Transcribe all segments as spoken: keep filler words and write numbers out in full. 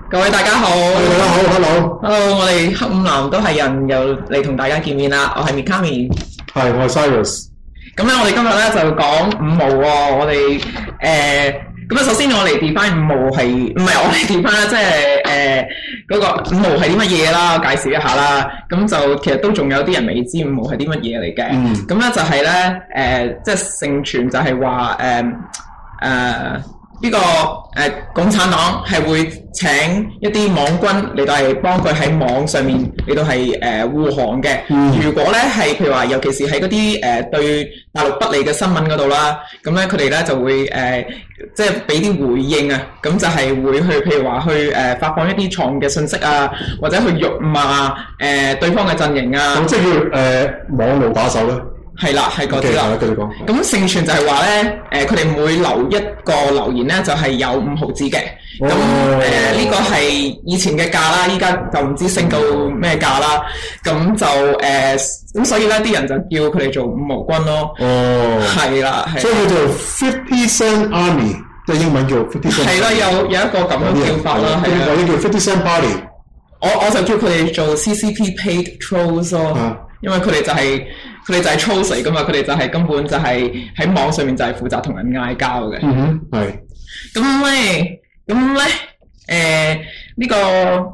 各位大家好， 大家好 ，hello，hello， hello， 我哋黑五男都係人又嚟同大家見面啦。我係 Mikami， 係我係 Cyrus。 咁咧，我哋今日咧就講五毛喎。我哋誒咁啊，首先我嚟 define 五毛係唔係我嚟 define 啦，即係誒嗰個五毛係啲乜嘢啦，介紹一下啦。咁就其實都仲有啲人未知五毛係啲乜嘢嚟嘅。咁咧、嗯、就係咧誒，即係盛傳就係話誒誒。呃呃呢、這個誒、呃、共產黨係會請一啲網軍嚟到係幫佢喺網上面嚟到係誒護航嘅。嗯、如果咧係譬如話，尤其是喺嗰啲誒對大陸不利嘅新聞嗰度啦，咁咧佢哋咧就會誒、呃、即係俾啲回應啊。咁就係會去譬如話去誒、呃、發放一啲錯誤嘅信息啊，或者去辱罵誒、呃、對方嘅陣營啊。 咁即係叫誒網路打手咧？係啦，係嗰啲啦。繼續講。咁盛傳就係話咧，誒佢哋每留一個留言咧，就係、是、有五毫子嘅。咁誒呢個係以前嘅價啦，依家就唔知升到咩價啦。咁就誒咁、呃，所以咧啲人就叫佢哋做五毛軍咯。哦，係啦，係。所以佢做 Fifty Cent Army， 即係英文叫 Fifty Cent。係啦，有有一個咁嘅叫法啦，係啊。 或者叫 Fifty Cent Party。 我我就叫佢哋做 C C P Paid Trolls 咯，啊、因為佢哋就係、是。佢哋就係 trolls 嚟噶嘛，佢哋就係根本就係喺網上面就係負責同人嗌交嘅。嗯哼，係。咁咧，咁咧，誒、呃、呢、這個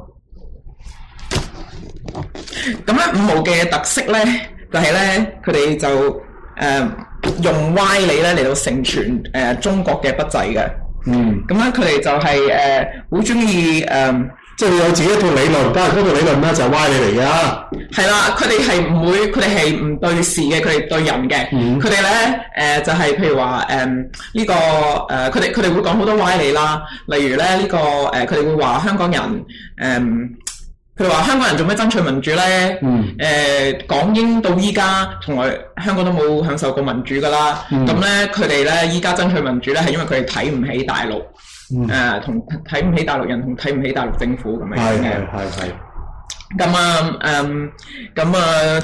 咁咧五毛嘅特色咧，就係、是、咧，佢哋就誒、呃、用歪理咧嚟到成全誒、呃、中國嘅不濟嘅。嗯。咁咧，佢哋就係誒好中意誒。呃即係有自己一套理論，但係嗰套理論咧就係歪理嚟㗎。 係啦，佢哋係唔會，佢哋係唔對事嘅，佢哋對人嘅。佢哋咧誒就係、是、譬如話誒呢個誒，佢哋佢哋會講好多歪理啦。例如咧呢、這個誒，佢、呃、哋會話香港人誒，佢、呃、哋話香港人做咩爭取民主咧？誒、嗯呃，港英到依家從來香港都冇享受過民主㗎啦。咁咧佢哋咧依家爭取民主咧係因為佢哋睇唔起大陸。誒同睇唔起大陸人同睇唔起大陸政府咁樣嘅，係係係。咁啊誒，咁啊，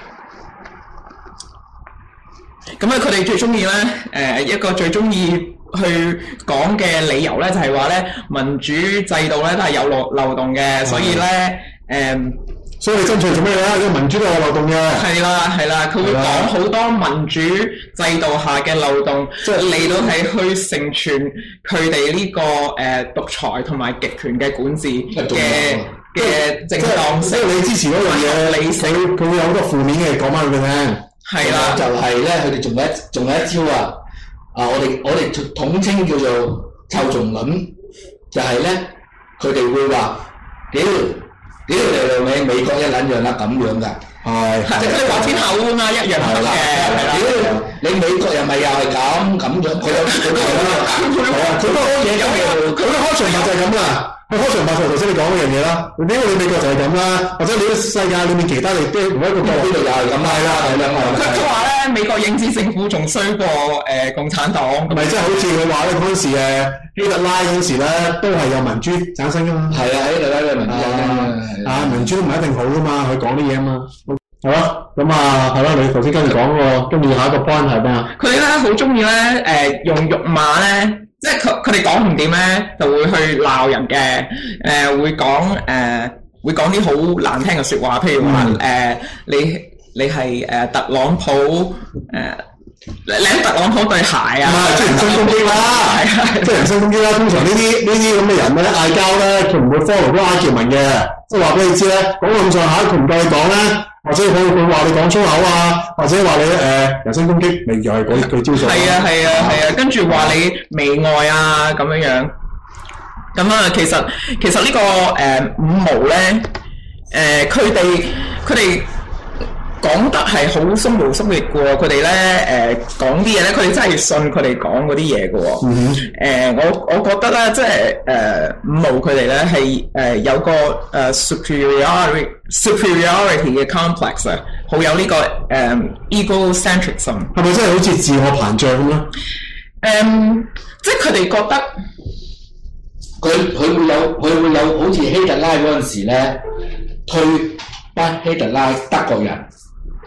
咁啊，佢哋最中意咧誒一個最中意去講嘅理由咧，就係話咧民主制度咧都係有漏漏洞嘅，所以咧誒。 所以你爭取做咩咧？因為民主都有漏洞嘅。係啦，係啦，佢會講好多民主制度下嘅漏洞，即係嚟到係去成全佢哋呢個誒、呃、獨裁同埋極權嘅管治嘅嘅正當性。即係你支持嗰樣嘢，你死佢會有好多負面嘅講翻俾你聽。 係啦，就係咧，佢哋仲有一仲有一招啊！啊，我哋我哋統稱叫做臭蟲論，就係咧，佢哋會話屌。屌你老味，美國一撚樣啦咁樣㗎，係即係佢哋話天后啊嘛，一樣咁嘅，係啦。 屌你美國人咪又係咁咁樣，佢有佢都係啦，係啊，佢多嘢咁嘅， 佢啲開場白就係咁啦。佢開場白就頭先你講嗰樣嘢啦。屌你美國就係咁啦，或者你世界裏面其他你都每一個國邊度又係咁啦，係啦，係啦，係啦。 佢佢話咧，美國影子政府仲衰過誒共產黨， 唔係即係好似佢話咧嗰陣時誒希特拉嗰陣時咧都係有民主產生㗎嘛。係啊，希特拉嘅民主產生啊。啊，民主都唔係一定好噶嘛，佢講啲嘢啊嘛，係咯，咁啊，係咯，你頭先跟住講喎，跟住下一個 point 係咩啊？ 佢哋咧好中意咧，誒、呃、用辱罵咧，即係佢佢哋講唔掂咧，就會去鬧人嘅，誒、呃、會講誒、呃、會講啲好難聽嘅説話，譬如話誒、嗯呃、你你係誒、呃、特朗普誒。呃你喺特朗普對鞋啊？唔係， 即係人身攻擊啦，係啊，即係人身攻擊啦。通常呢啲呢啲咁嘅人咧嗌交咧，佢唔會 follow 啲 argument嘅，即係話俾你知咧，講咁上下佢唔夠你講咧，或者佢佢話你講粗口啊，或者話你誒、呃、人身攻擊，咪又係嗰句招數。係啊係啊係啊，跟住話你媚外啊咁樣樣。咁啊，其實其實、這個呃、呢個誒五毛咧，誒佢哋佢哋。講得係好鬆毛鬆翼嘅喎，佢哋咧誒講啲嘢咧，佢哋真係信佢哋講嗰啲嘢嘅喎。嗯哼。誒、呃，我我覺得咧，即係誒五毛佢哋咧係誒有個誒、呃、superiority superiority 嘅 complex 啊，好有呢、這個誒、呃、egocentrism。 係咪真係好似自我膨脹咁咧？誒、 嗯，即係佢哋覺得佢佢會有佢會有好似希特拉嗰陣時咧推翻希特拉德國人。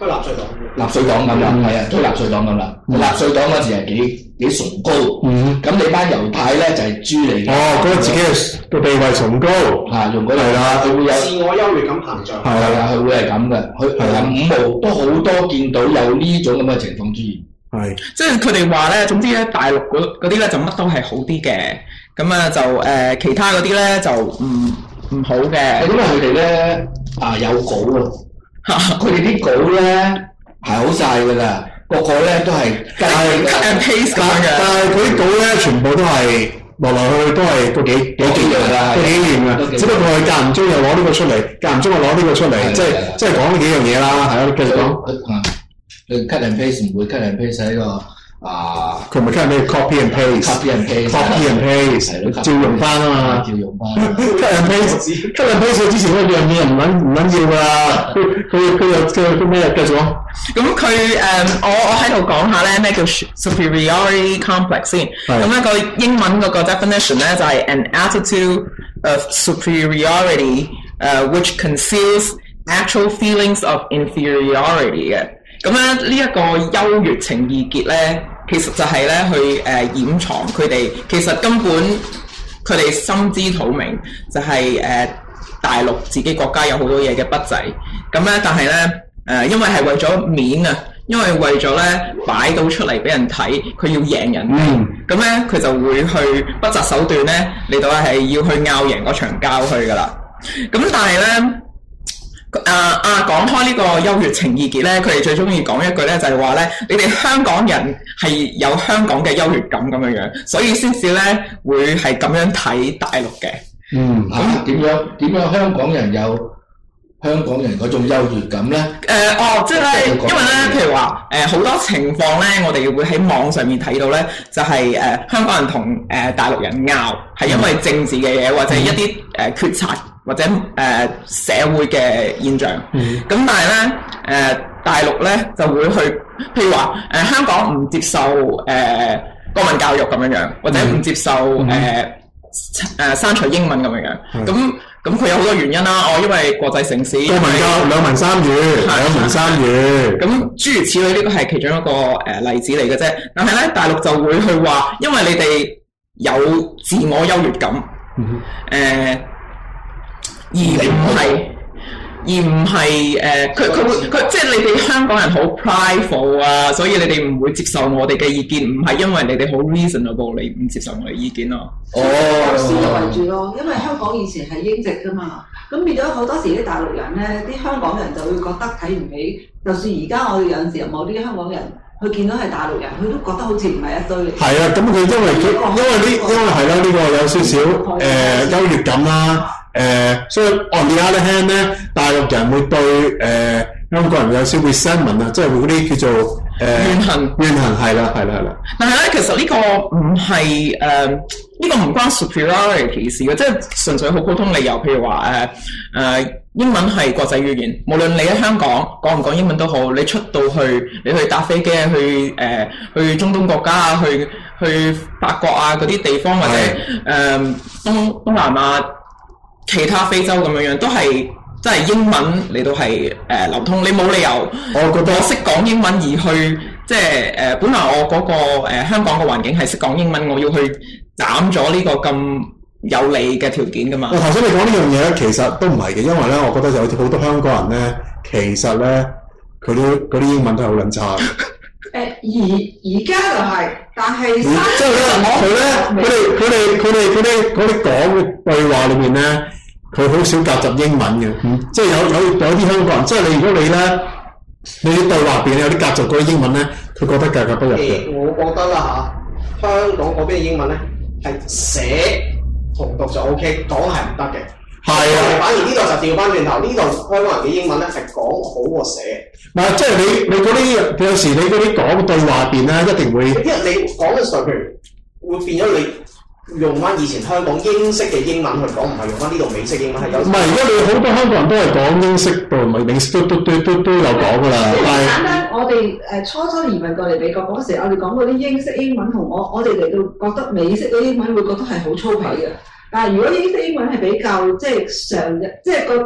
推納粹黨。 納粹黨咁啦，係啊，推納粹黨咁啦。納粹黨嗰時係幾幾崇高， 嗯， 咁你班猶太咧就係豬嚟嘅。 哦，覺得自己嘅嘅地位崇高， 嚇，用嗰係啦，佢會有自我優越感膨脹。 係啊，佢會係咁嘅。佢係啊，五毛都好多見到有呢種咁嘅情況出現。 係， 即係佢哋話咧，總之咧大陸嗰嗰啲咧就乜都係好啲嘅，咁啊就誒、呃、其他嗰啲咧就唔唔好嘅。 係因為佢哋咧啊有稿啊，佢哋啲稿咧係好晒㗎啦，個個咧都係但係 cut and paste 咁但樣嘅。 但係佢啲稿咧，全部都係來來去去都係個幾幾幾樣㗎，都幾樣㗎。只不過係間唔中又攞呢個出嚟，間唔中又攞呢個出嚟，即係即係講呢幾樣嘢啦。係啊，繼續講。 啊，佢 cut and paste 唔會 cut and paste 喺個啊， 佢唔係 cut and paste copy and copy and paste，copy and paste，照用翻啊嘛。 照用翻。 cut and paste，cut and paste 之前嗰樣嘢唔撚唔撚要㗎啦。佢佢佢又佢佢咩啊？繼續講。 咁佢誒，我我喺度講下咧咩叫 superiority complex 先。咁咧個英文嗰個 definition 咧就係 an attitude of superiority，誒、uh, which conceals actual feelings of inferiority 嘅。咁咧呢一個優越情意結咧，其實就係咧去誒、呃、掩藏佢哋其實根本佢哋心知肚明，就係、是、誒、呃、大陸自己國家有好多嘢嘅不濟。咁咧但係咧誒，因為係為咗面啊，因為為咗咧擺到出嚟俾人睇，佢要贏人哋，咁咧佢就會去不擇手段咧嚟到係要去拗贏嗰場交去噶啦。咁但係咧。啊啊！講開呢個優越情意結咧，佢哋最中意講一句咧，就係話咧，你哋香港人係有香港嘅優越感咁樣樣，所以先至咧會係咁樣睇大陸嘅。 嗯，咁點樣點樣香港人有香港人嗰種優越感咧？ 誒、呃、哦，即係咧，因為咧，譬如話誒好多情況咧，我哋會喺網上面睇到咧，就係、是、誒、呃、香港人同誒、呃、大陸人拗，係因為政治嘅嘢或者一啲誒、呃、決策。或者誒、呃、社會嘅現象，咁、嗯、但係咧誒大陸咧就會去，譬如話誒、呃、香港唔接受誒、呃、國民教育咁樣樣，或者唔接受誒誒刪除英文咁樣樣，咁咁佢有好多原因啦。哦，因為國際城市， 國民教兩文三語，兩文三語， 咁諸如此類，呢個係其中一個誒、呃、例子嚟嘅啫。但係咧大陸就會去話，因為你哋有自我優越感，誒、嗯。呃而唔係，而唔係誒，佢佢會佢即係你哋香港人好 prideful 啊，所以你哋唔會接受我哋嘅意見，唔係因為你哋好 reasonable，你唔接受我哋意見咯。 哦，先入為主咯，因為香港以前係英殖噶嘛，咁變咗好多時啲大陸人咧，啲香港人就會覺得睇唔起，就算而家我哋有陣時有某啲香港人。佢見到係大陸人，佢都覺得好似唔係一堆嚟。係啊，咁佢因為佢因為呢，因為係啦，呢、呢個有少少誒、呃、優越感啦，誒、呃，所以 on the other hand 咧，大陸人會對誒、呃、香港人有少少 resentment 啊，即係會嗰啲叫做誒、呃、 怨恨， 怨恨係啦，係啦，係啦。 但係咧，其實呢個唔係誒，呢個唔關 superiority 事嘅，即係純粹好普通理由，譬如話誒誒。呃英文係國際語言，無論你喺香港講唔講英文都好，你出到去，你去搭飛機啊，去誒、呃、去中東國家啊，去去法國啊嗰啲地方，或者誒、呃、東東南亞其他非洲咁樣樣，都係即係英文嚟到係誒、呃、流通。你冇理由，我覺得我識講英文而去即係誒、呃，本來我嗰、那個誒、呃、香港嘅環境係識講英文，我要去斬咗呢個咁有利嘅條件噶嘛？我頭先你講呢樣嘢咧，其實都唔係嘅，因為咧，我覺得有好多香港人咧，其實咧，佢啲嗰啲英文都係好撚差。誒而而家就係、是，但係即係咧，佢咧，佢哋佢哋佢哋嗰啲嗰啲講嘅對話裏面咧，佢好少夾雜英文嘅，嗯，即係有有有啲香港人，即係你如果你咧，你啲對話入邊有啲夾雜嗰啲英文咧，佢覺得格格不入嘅。 我覺得啦嚇，香港嗰邊嘅英文咧係寫。同讀就 O K， 講係唔得嘅。係啊，反而呢度就調翻轉頭，呢度香港人嘅英文咧係講好過寫。 唔係，即係你你嗰啲有時你嗰啲講對話入邊咧，一定會， 因為你講嘅時候，譬如會變咗你用翻以前香港英式嘅英文去講，唔係用翻呢度美式英文係有。唔係，而家你好多香港人都係講英式同埋美式都都都都都有講㗎啦。 即係簡單，我哋誒初初移民過嚟美國嗰時，我哋講嗰啲英式英文同我我哋嚟到覺得美式嘅英文會覺得係好粗鄙嘅。但係如果英式英文係比較即係常日，即係個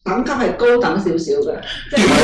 等級係高等少少嘅，即係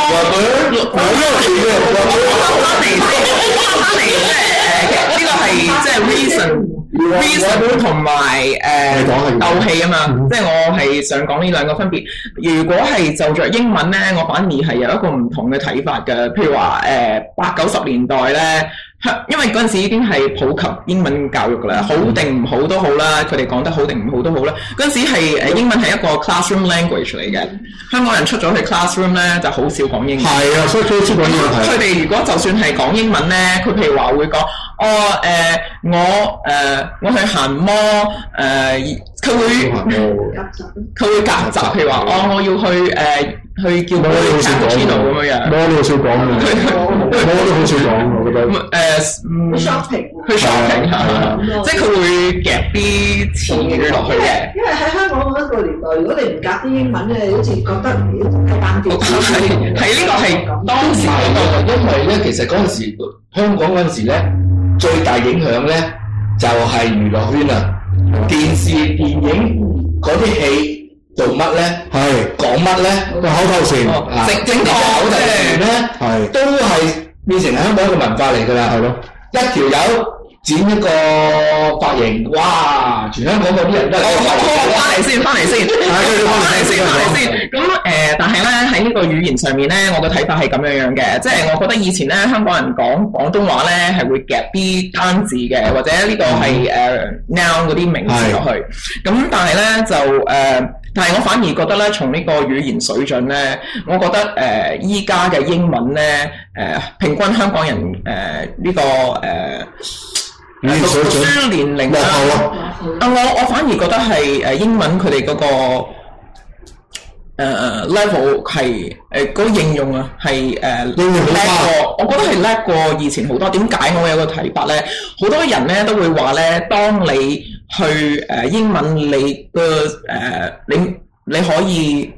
翻嚟先，翻嚟即係誒呢個係即係 reason。reason 同埋誒鬥氣啊嘛，即係我係想講呢兩個分別。如果係就着英文咧，我反而係有一個唔同嘅睇法嘅。譬如話誒八九十年代咧，因為嗰陣時已經係普及英文教育㗎啦，好定唔好都好啦，佢哋講得好定唔好都好啦。嗰陣時係誒英文係一個 classroom language 嚟嘅，香港人出咗去 classroom 咧就好少講英文。 係啊，所以佢先講英文。 佢哋如果就算係講英文咧，佢譬如話會講哦誒、呃、我誒。呃我去行摩誒，佢、呃、會佢會夾雜，譬如話哦，我要去誒、呃、去叫佢 cappuccino 咁樣樣。摩都好少講嘅，摩都好少講，我覺得。誒 shopping 去 shopping 係即係佢會夾啲詞語落去嘅。 因為喺香港嗰個年代，如果你唔夾啲英文咧，好似覺得係單調。 係係呢個係當時嗰個， 因為咧其實嗰陣時香港嗰陣時咧最大影響咧。就係娛樂圈啊！電視、電影嗰啲戲做乜咧？係講乜咧？個口頭禪啊，整整個口頭禪咧，係都係變成香港一個文化嚟㗎啦。係咯，一條友剪一個髮型，哇！全香港嗰啲人都係。我翻嚟先，翻嚟先，翻嚟先，翻嚟先。咁誒、呃，但係咧喺呢個語言上面咧，我嘅睇法係咁樣樣嘅，即係我覺得以前咧香港人講廣東話咧係會夾啲單字嘅，或者呢個係誒、呃、noun 嗰啲名詞落去。咁但係咧就誒、呃，但係我反而覺得咧，從呢個語言水準咧，我覺得誒依家嘅英文咧誒、呃、平均香港人誒呢、呃這個誒。呃讀讀書年齡啊，啊我我反而覺得係誒英文佢哋嗰個誒、呃、level 係誒嗰個應用啊係誒叻過，我覺得係叻過以前好多。點解我有個睇法咧？好多人咧都會話咧，當你去誒、呃、英文你個誒、呃、你你可以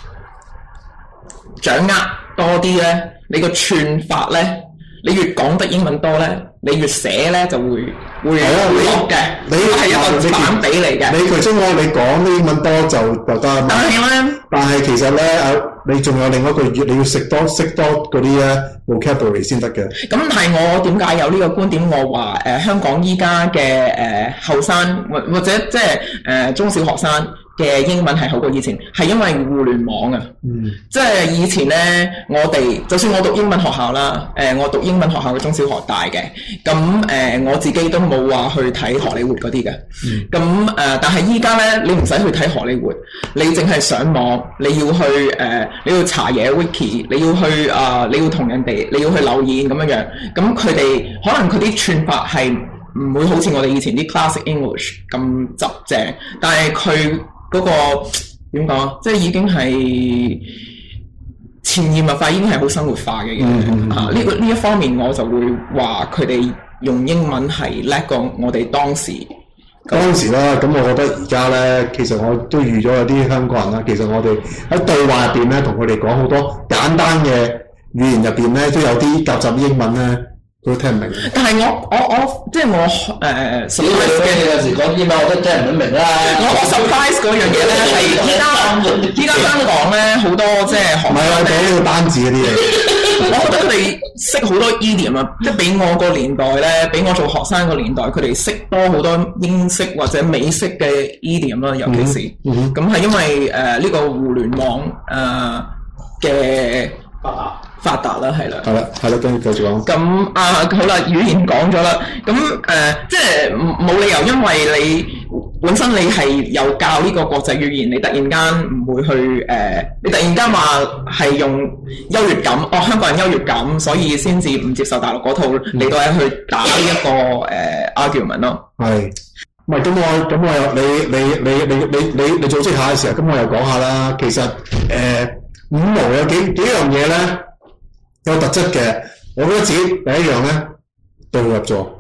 掌握多啲咧，你個串法咧。你越講得英文多咧，你越寫咧就會會會落嘅。你係一個反比嚟嘅。 你佢中我你講啲英文多就就得。但係咧，但係其實咧，誒你仲有另一個語，你要識多識多嗰啲咧 vocabulary 先得嘅。 咁但係我點解有呢個觀點？我話誒、呃、香港依家嘅誒後生或或者即係誒中小學生嘅英文係好過以前，係因為互聯網啊。嗯。即係以前咧，我哋就算我讀英文學校啦，誒、呃、我讀英文學校嘅中小學大嘅，咁誒、呃、我自己都冇話去睇荷里活嗰啲嘅。嗯。咁誒、呃，但係依家咧，你唔使去睇荷里活，你淨係上網，你要去誒、呃，你要查嘢 wiki，你要去啊、呃，你要同人哋，你要去留言咁樣樣。咁佢哋可能佢啲串法係唔會好似我哋以前啲 classic English 咁執正，但係佢嗰個點講啊？即係已經係潛移默化，已經係好生活化嘅嘢、嗯、啊！呢、這個呢一方面，我就會話佢哋用英文係叻過我哋當時。 當時啦，咁我覺得而家咧，其實我都預咗有啲香港人啦。其實我哋喺對話入邊咧，同佢哋講好多簡單嘅語言入邊咧，都有啲夾雜英文咧。都聽唔明， 但係我我我即係我誒 surprise 嘅有時講英文我都聽唔到明啦。 我我 surprise 嗰樣嘢咧係依家依家香港咧好多即係學唔係啊講呢個單字嗰啲嘢。 我覺得佢哋識好多 idiom 啊，即係比我個年代咧，比我做學生個年代，佢哋識多好多英式或者美式嘅 idiom 啦，尤其是咁係、嗯、因為誒呢、呃這個互聯網誒嘅。呃發達啦，係啦， 係啦，係啦，跟住繼續講。 咁啊，好啦，語言講咗啦，咁誒、呃，即係冇理由，因為你本身你係有教呢個國際語言，你突然間唔會去誒、呃，你突然間話係用優越感，哦，香港人優越感，所以先至唔接受大陸嗰套嚟到係去打呢、這、一個誒、呃、argument 咯。 係，唔係咁我咁我又你你你你你你你組織下嘅時候，咁我又講下啦。其實誒、呃、五毛有幾幾樣嘢咧。有特質嘅，我覺得自己第一樣咧對號入座，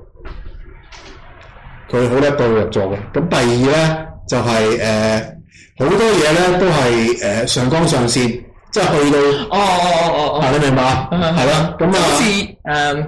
佢好叻對號入座嘅。咁第二咧就係誒好多嘢咧都係誒、呃、上綱上線，即係去到哦哦哦哦哦， 係你明白？係啦，咁啊， 好似誒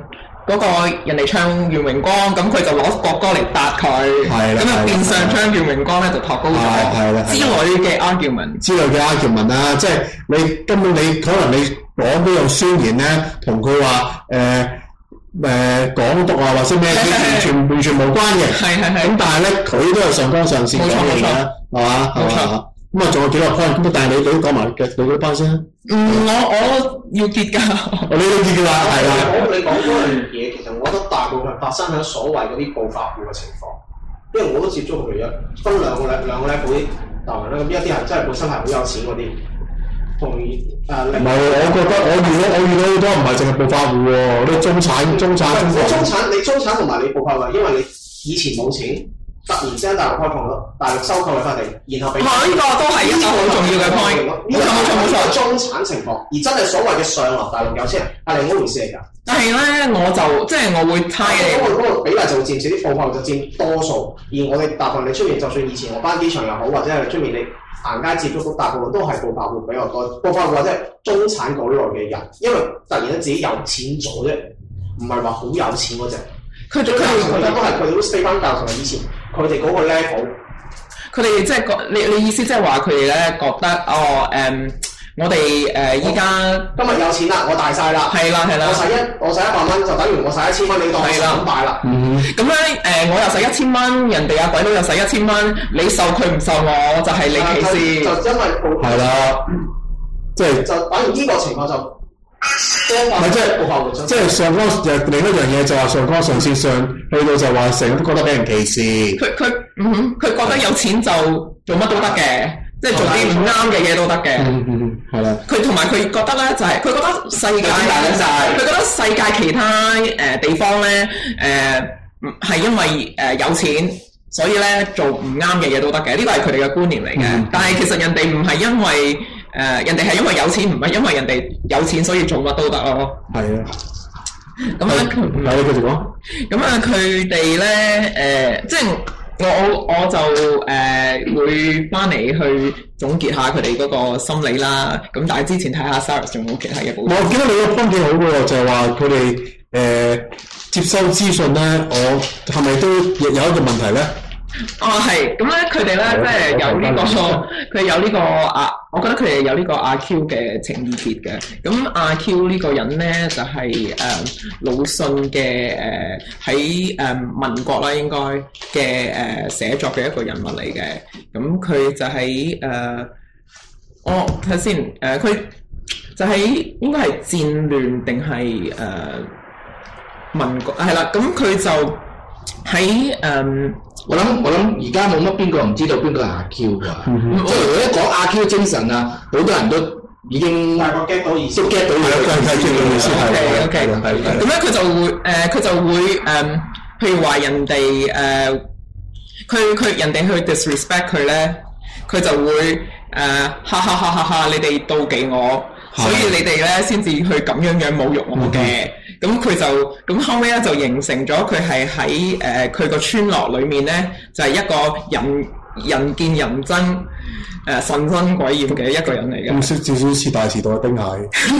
嗰個人哋唱願榮光，咁佢就攞國歌嚟答佢， 係啦咁啊變相係啦將願榮光咧就托高係啦係啦咗之類嘅 argument。 之類嘅 argument 啦，即係你根本你可能你講嗰樣宣言咧，同佢話誒誒港獨啊或者咩，完全完全無關嘅。 係係係。 咁但係咧，佢都係上綱上線講嘅嘢啦，係嘛？ 冇錯。 咁啊，仲有幾個 point，咁但係你你都講埋嘅你嗰 point 先啦。 嗯，我我要結㗎。 我你都結㗎啦，係啦。 我你講嗰樣嘢，其實我覺得大部分發生喺所謂嗰啲暴發戶嘅情況，因為我都接觸佢嘅，分兩個兩兩個 level 啲大人啦，咁一啲係真係本身係好有錢嗰啲，同誒唔係，我覺得我遇到我遇到好多唔係淨係暴發戶喎，啲中產中產中中產你中產同埋你暴發戶，因為你以前冇錢。突然之間大陸開放咗，大陸收購嘅塊地，然後俾呢個都係一個好重要嘅 point。 呢個冇錯冇錯，中產情況，而真係所謂嘅上流大陸有錢人係另一回事嚟㗎。 但係咧，我就即係我會猜嘅。 嗰個嗰個比例就會佔少啲，暴發戶就佔多數。而我哋大部分你出面，就算以前我班機場又好，或者係出面你行街接觸到，大部分都係暴發戶比較多。暴發戶或者係中產嗰類嘅人，因為突然間自己有錢咗啫，唔係話好有錢嗰隻。佢哋佢哋覺得都係佢哋都 stay 翻教同埋以前。佢哋嗰個 level， 佢哋即係覺你你意思即係話佢哋咧覺得哦誒、嗯，我哋誒依家今日有錢啦，我大晒啦， 係啦係啦， 我使一我使一百蚊就等於我使一千蚊，你當我咁大啦。 咁咧誒，我又使一千蚊，人哋阿鬼佬又使一千蚊，你受佢唔受我，就係、是、你歧視。 就因為係啦，即係就等於呢個情況就。 唔係即係即係上綱又另一樣嘢就話上綱上線上去到就話成日都覺得俾人歧視。 佢佢嗯哼，佢覺得有錢就做乜都得嘅，即係做啲唔啱嘅嘢都得嘅。 嗯嗯，係啦。佢同埋佢覺得咧就係、是、佢覺得世界佢覺得世界其他誒、呃、地方咧誒係因為誒、呃、有錢，所以咧做唔啱嘅嘢都得嘅。呢個係佢哋嘅觀念嚟嘅。嗯、但係其實人哋唔係因為。誒、呃，人哋係因為有錢，唔係因為人哋有錢，所以做乜都得咯。係啊。咁咧， 嗱你繼續講。 咁啊，佢哋咧，誒，即係我我我就誒、呃、會翻嚟去總結下佢哋嗰個心理啦。咁但係之前睇下 Sarah 仲有其他嘅補充。 我記得你個分幾好嘅喎，就係話佢哋誒接收資訊咧，我係咪都有一個問題咧？ 哦，係，咁咧佢哋咧即係有呢、這個，佢有呢、這個啊，我覺得佢哋有呢個阿 Q 嘅情意結嘅。咁阿 Q 呢個人咧就係、是、誒、呃、魯迅嘅誒喺誒民國啦應該嘅誒寫作嘅一個人物嚟嘅。咁佢就喺誒，我睇下先，誒、呃、佢就喺應該係戰亂定係誒民國係啦。咁佢就喺誒。呃我諗我諗而家冇乜邊個唔知道邊個係阿 Q 㗎，即係如果一講阿 Q 精神啊，好多人都已經大概 get 到意思， 都 get 到佢嘅意思係。 O K O K，咁咧佢就會誒，佢、呃、就會誒、呃，譬如話人哋誒，佢、呃、佢人哋去 disrespect 佢咧，佢就會誒、呃，哈哈哈哈哈！你哋妒忌我，所以你哋咧先至去咁樣樣侮辱我嘅。咁佢就咁後尾咧就形成咗佢係喺誒佢個村落裏面咧，就係、是、一個人人見人憎誒、呃、神憎鬼厭嘅一個人嚟嘅。 咁少少似大時代丁蟹。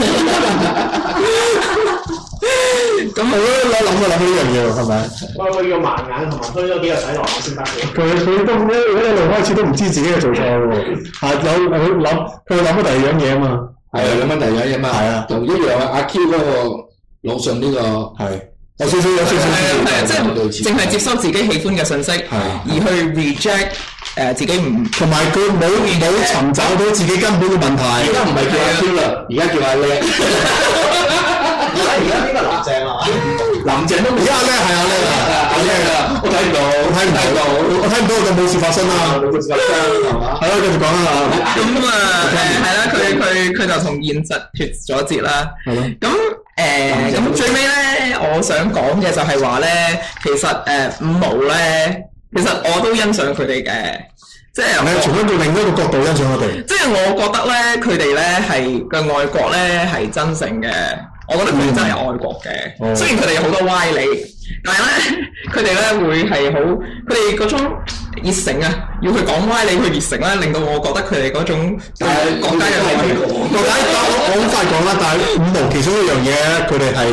咁我都諗諗諗起呢樣嘢喎，係咪？ 我佢要盲眼同埋推咗幾個洗落先得嘅。 佢佢都一一路開始都唔知自己係做錯嘅喎，係有佢諗佢諗咗第二樣嘢啊嘛。 係啊，諗緊第二樣嘢嘛。係啊，同一樣啊，阿 Q 嗰個。魯迅呢個係有少少有少少， 係即係淨係接收自己喜歡嘅信息，而去 reject 誒自己唔同埋佢冇冇尋找到自己根本嘅問題。 而家唔係叫阿 Q 啦，而家叫阿叻。 而家而家邊個林鄭啊？ 林鄭都而家叻係阿叻啊！阿叻啊！我睇唔到，我睇唔到， 我睇唔到就冇事發生啦。 冇事發生係嘛？ 係咯，繼續講啦。 咁啊誒係啦，佢佢佢就同現實脫咗節啦。係咯。咁誒咁最尾咧，我想講嘅就係話咧，其實誒、呃、五毛咧，其實我都欣賞佢哋嘅，即係你從一個另一個角度欣賞我哋。 即係我覺得咧，佢哋咧係嘅愛國咧係真誠嘅，我覺得佢哋真係愛國嘅。嗯、雖然佢哋有好多歪理，但係咧佢哋咧會係好，佢哋嗰種熱誠啊，要去講歪理去熱誠咧，令到我覺得佢哋嗰種對國家嘅愛國。 國家我好快講啦，但係五毛其中一樣嘢咧，佢哋係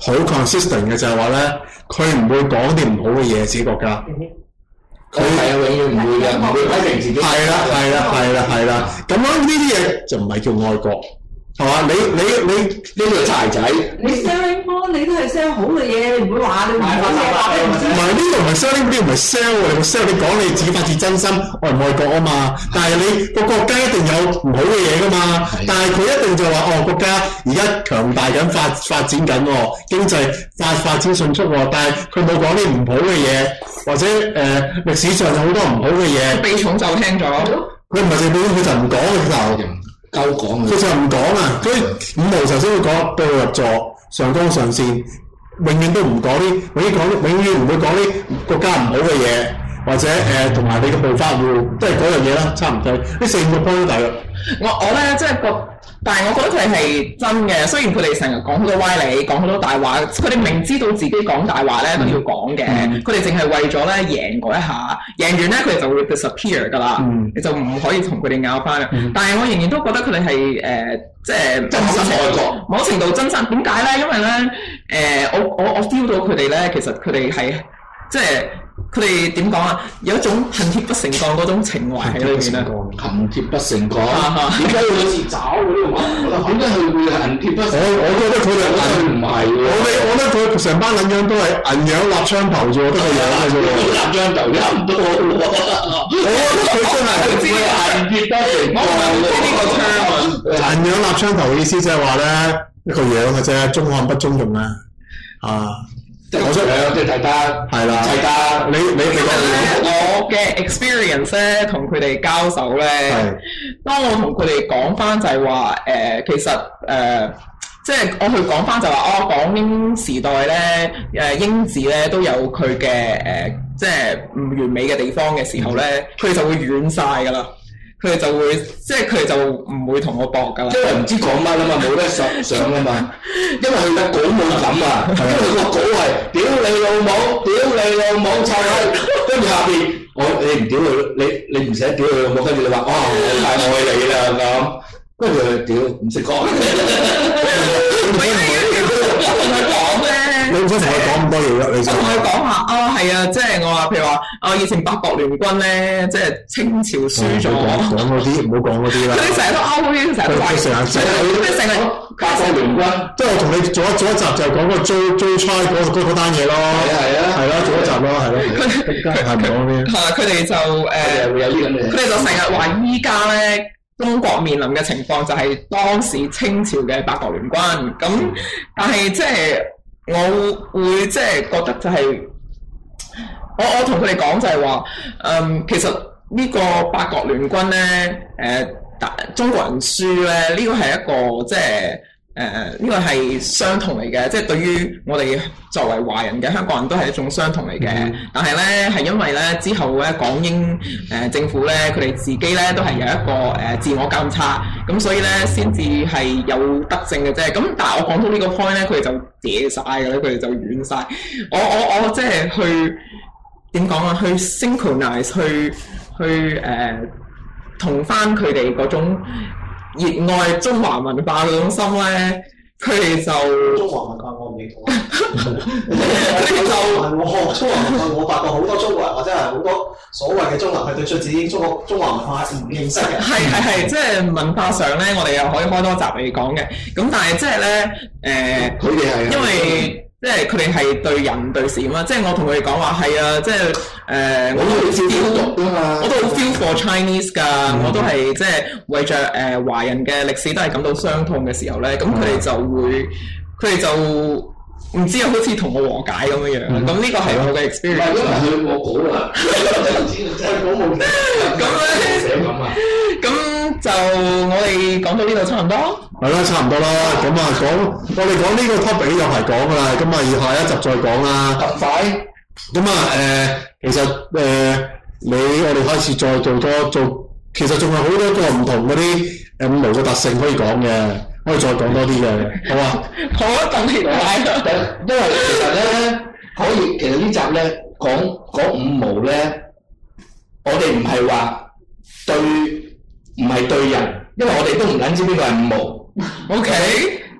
好 consistent 嘅就係話咧，佢唔會講啲唔好嘅嘢自己國家。 佢係啊，永遠唔會嘅，唔會批評自己。 係啦，係啦，係啦，係啦。咁樣呢啲嘢就唔係叫愛國，係嘛？你你你呢個柴仔， 你 selling point 你都係 sell 好嘅嘢，你唔會話你唔好嘢話俾唔知。 唔係呢度唔係 selling，呢度唔係 sell 喎，你個 sell 你講你自己發自真心愛唔愛國啊嘛。但係你個國家一定有唔好嘅嘢噶嘛。但係佢一定就話哦，國家而家強大緊發發展緊喎，經濟發發展迅速喎。但係佢冇講啲唔好嘅嘢，或者誒、呃、歷史上有好多唔好嘅嘢。 避重就輕咗。 佢唔係淨係佢就唔講嘅頭。 鳩講佢就唔講啊！所以五毛頭先會講對號入座、上綱上線，永遠都唔講啲，永遠講啲，永遠唔會講啲國家唔好嘅嘢，或者誒同埋你嘅暴發戶，都係嗰樣嘢啦，差唔多。呢四五個 point 大約。 我我咧即係個，但係我覺得佢哋係真嘅。雖然佢哋成日講好多歪理，講好多大話，佢哋明知道自己講大話咧都要講嘅。佢哋淨係為咗咧贏嗰一下，贏完咧佢哋就會 disappear 㗎啦。嗯、你就唔可以同佢哋拗翻。嗯、但係我仍然都覺得佢哋係誒，即係真心愛國。 某程度真心點解咧？因為咧誒、呃，我我我 feel 到佢哋咧，其實佢哋係即係。佢哋點講啊？有一種恨鐵不成鋼嗰種情懷喺裏面咧。 恨鐵不成鋼，點解要似爪嗰啲話？點解佢會恨鐵不成？ 我我覺得佢哋唔係喎。 我哋我覺得佢成班撚樣都係銀樣立槍頭啫喎，得個樣嘅啫喎。 立槍頭差唔多喎。 我覺得佢真係佢知恨鐵不成鋼。 呢個 term 銀樣立槍頭嘅意思即係話咧，一個樣嘅啫，中看不中用啊！啊！ 我出嚟即係大家係啦， 大家你你你講我嘅 experience 咧，同佢哋交手咧，當我同佢哋講翻就係話誒，其實誒、呃，即係我去講翻就話哦，港英時代咧，誒英治咧都有佢嘅誒，即係唔完美嘅地方嘅時候咧，佢哋就會軟晒噶啦。佢哋就會，即係佢哋就唔會同我搏㗎啦。 因為唔知講乜啊嘛，冇得上上啊嘛。因為佢個稿冇咁啊，因為佢個稿係屌你老母，屌你老母臭閪，跟住下邊我你唔屌佢，你你唔寫屌佢老母，跟住你話哇我太愛你啦咁，跟住佢屌唔識講。 唔係我同佢講咧。 你唔想同佢講咁多嘢啦，你想？ 我同佢講下，啊係啊，即係我話，譬如話，啊以前八國聯軍咧，即係清朝輸咗。 講嗰啲，唔好講嗰啲啦。 佢哋成日都拗嗰啲，成日都話。 佢成日成日， 佢成日八國聯軍， 即係我同你做一做一集就係講個租租差嗰嗰嗰單嘢咯。 係啊係啊， 係咯，做一集咯，係咯。佢係唔講啲。 係啊，佢哋就誒， 會有啲咁嘅。 佢哋就成日話依家咧。中國面臨嘅情況就係當時清朝嘅八國聯軍，咁但係即係我會即係覺得就係、是、我我同佢哋講就係話，嗯，其實呢個八國聯軍咧，誒、呃，中國人輸咧，呢、這個係一個即係。誒呢個係相同嚟嘅，即係對於我哋作為華人嘅香港人都係一種相同嚟嘅。嗯、但係咧係因為咧之後咧港英誒、呃、政府咧佢哋自己咧都係有一個誒、呃、自我監察，咁所以咧先至係有德政嘅啫。咁但係我講到呢個 point 咧，佢哋就謝晒嘅咧，佢哋就軟晒。我我我即係去點講啊？去 synchronize 去去誒同翻佢哋嗰種。熱愛中華文化嗰種心咧，佢哋就中華文化我唔認同啊！佢哋就我中華文化，我發覺好多中國人或者係好多所謂嘅中國人係對出自己中國中華文化係唔認識嘅。係係係，即係文化上咧，我哋又可以開多集嚟講嘅。咁但係即係咧，誒，佢哋係因為。即係佢哋係對人對事嘛，即係我同佢哋講話係啊，即係誒，呃、我都好 feel 㗎嘛，我都好 feel for Chinese 㗎，嗯、我都係即係為着誒、呃、華人嘅歷史都係感到傷痛嘅時候咧，咁佢哋就會，佢哋就唔知啊，好似同我和解咁樣樣，咁呢、嗯、個係我嘅 experience。唔係因為佢我稿啊，真係講冇咁咧，寫咁啊，咁就我哋講到呢度差唔多。 係啦，差唔多啦。咁啊，講我哋講呢個 topic 有排講噶啦。咁啊，下一集再講啦。 咁快？ 咁啊，誒、呃，其實誒、呃，你我哋開始再做多做，其實仲有好多個唔同嗰啲誒五毛嘅特性可以講嘅，可以再講多啲嘅，好啊？ 好啊，等你解。 因為其實咧，可以其實呢集咧講講五毛咧，我哋唔係話對，唔係對人，因為我哋都唔撚知邊個係五毛。 O K，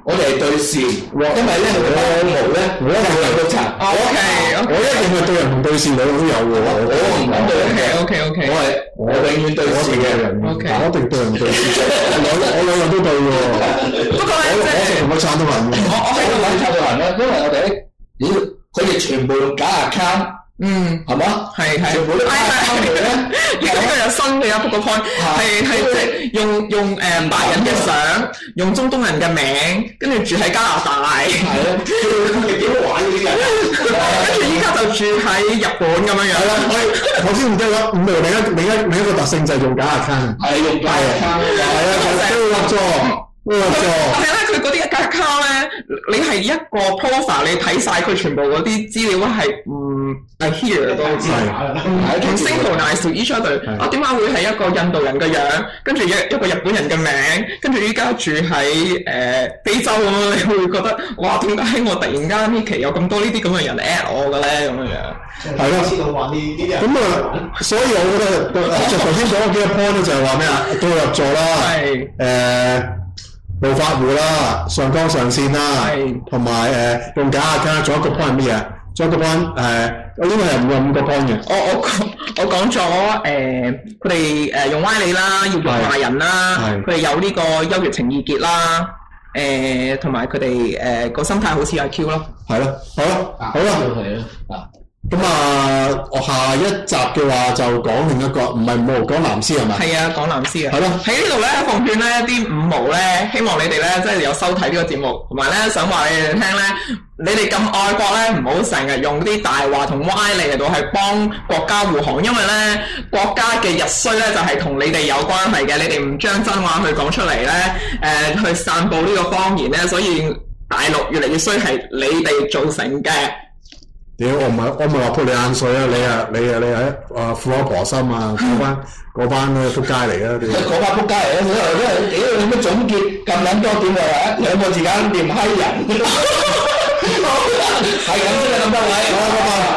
我哋係對事，因為咧佢哋羽毛咧， 我一定係都擦。 O K， 我一定係對人同對事兩樣都有嘅。 我唔敢對人嘅 O K O K， 我係我永遠對事嘅人。 OK 我一定對人對事，我兩我兩樣都對喎。 不過咧， 我我食同乜餐都係。 我我喺度我睇到人咧，因為我哋咧，屌佢哋全部用假 account， 嗯。 係嘛？ 係係， 全部都假 account 嚟咧。 而家呢個有新嘅一個 point，係係即係用用誒白人嘅相，用中東人嘅名，跟住住喺加拿大， 係啊，幾好玩呢啲人。 跟住依家就住喺日本咁樣樣。 係啦，我頭先唔記得咗，五類另一另一另一個特性就係用假 account。 係用假 account， 係啊，就都合作，都合作。 係啦，佢嗰啲 account 咧，你係一個 profile，你睇晒佢全部嗰啲資料係唔係 here 都唔 synchronize to each other。啊，點解會係一個印度人嘅樣，跟住一一個日本人嘅名，跟住依家住喺誒非洲咁樣，你會覺得哇，點解我突然間呢期有咁多呢啲咁嘅人 at 我嘅咧咁樣樣？ 係咯， 知道玩呢啲人。 咁啊，所以我覺得就頭先講嗰幾個 point 咧，就係話咩啊？都合作啦，誒暴發戶啦，上綱上線啦，同埋誒用假 account，仲有一個 point 係乜嘢？仲有一個 point 誒，我應該係五五個 point 嘅。 我我講我講咗誒，佢哋誒用歪理啦，要用壞人啦，佢哋有呢個優越情意結啦，誒同埋佢哋誒個心態好似阿 Q 咯。 係咯，好啦，好啦， 係啊，啊。 咁啊，我下一集嘅話就講另一個，唔係五毛，講藍絲係咪？ 係啊，講藍絲啊。 係咯。 喺呢度咧，奉勸咧啲五毛咧，希望你哋咧即係有收睇呢個節目，同埋咧想話你哋聽咧，你哋咁愛國咧，唔好成日用啲大話同歪理嚟到係幫國家護航，因為咧國家嘅日衰咧就係同你哋有關係嘅，你哋唔將真話去講出嚟咧，誒、呃、去散佈呢個謊言咧，所以大陸越嚟越衰係你哋造成嘅。 屌，我唔係我唔係話潑你眼水啊！你啊你啊你係啊苦口婆心啊！嗰班嗰班咧仆街嚟啊！ 嗰班仆街嚟啊！因為屌你乜總結咁撚多點啊？兩個字間念閪人，係咁先啊！咁多位，好拜